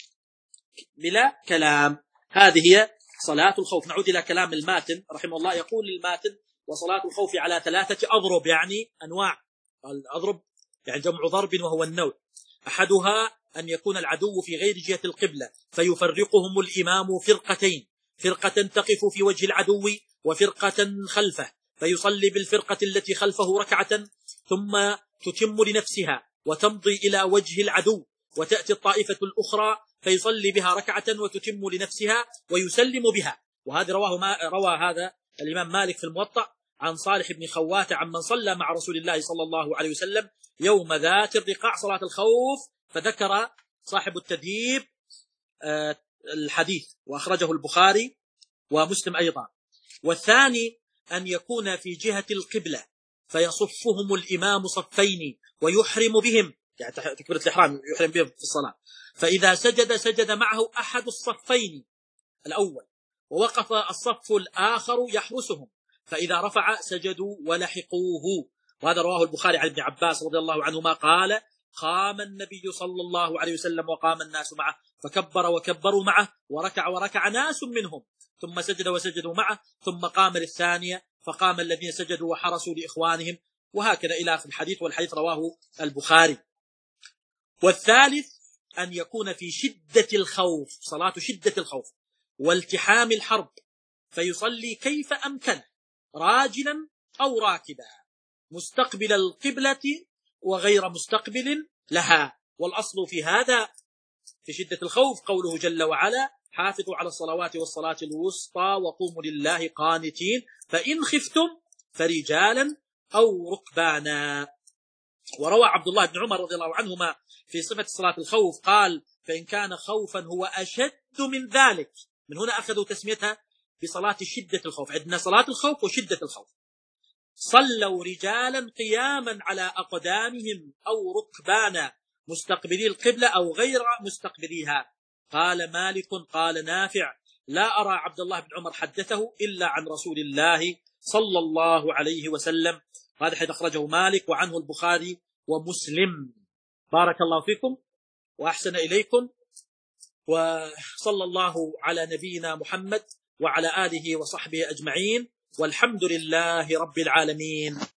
بلا كلام. هذه هي صلاة الخوف. نعود إلى كلام الماتن رحمه الله. يقول الماتن: وصلاة الخوف على ثلاثة أضرب، يعني أنواع. الأضرب يعني جمع ضرب وهو النوع. أحدها أن يكون العدو في غير جهة القبلة فيفرقهم الإمام فرقتين، فرقة تقف في وجه العدو وفرقة خلفه، فيصلي بالفرقة التي خلفه ركعة ثم تتم لنفسها وتمضي إلى وجه العدو، وتأتي الطائفة الأخرى فيصلي بها ركعة وتتم لنفسها ويسلم بها. وهذا رواه ما روى هذا الإمام مالك في الموطأ عن صالح بن خوات عمن صلى مع رسول الله صلى الله عليه وسلم يوم ذات الرقاع صلاة الخوف، فذكر صاحب التدهيب الحديث وأخرجه البخاري ومسلم أيضا. والثاني أن يكون في جهة القبلة فيصفهم الإمام صفين ويحرم بهم، يعني تكبيرة الإحرام يحرم بهم في الصلاة، فإذا سجد سجد معه أحد الصفين الأول، ووقف الصف الآخر يحرسهم، فإذا رفع سجدوا ولحقوه. وهذا رواه البخاري عن ابن عباس رضي الله عنهما قال: قام النبي صلى الله عليه وسلم وقام الناس معه، فكبر وكبروا معه، وركع وركع ناس منهم، ثم سجد وسجدوا معه، ثم قام للثانية، فقام الذين سجدوا وحرسوا لإخوانهم، وهكذا إلى آخر الحديث، والحديث رواه البخاري. والثالث أن يكون في شدة الخوف، صلاة شدة الخوف والتحام الحرب، فيصلي كيف أمكن، راجلا أو راكبا، مستقبل القبلة وغير مستقبل لها. والأصل في هذا في شدة الخوف قوله جل وعلا: حافظوا على الصلوات والصلاة الوسطى وقوموا لله قانتين، فإن خفتم فرجالا أو ركبانا. وروى عبد الله بن عمر رضي الله عنهما في صفة صلاة الخوف قال: فإن كان خوفا هو أشد من ذلك. من هنا أخذوا تسميتها بصلاة شدة الخوف. عندنا صلاة الخوف وشدة الخوف. صلوا رجالا قياما على أقدامهم أو ركبانا مستقبلي القبلة أو غير مستقبليها. قال مالك قال نافع: لا أرى عبد الله بن عمر حدثه إلا عن رسول الله صلى الله عليه وسلم. هذا حيث أخرجه مالك وعنه البخاري ومسلم. بارك الله فيكم وأحسن إليكم، وصلى الله على نبينا محمد وعلى آله وصحبه أجمعين، والحمد لله رب العالمين.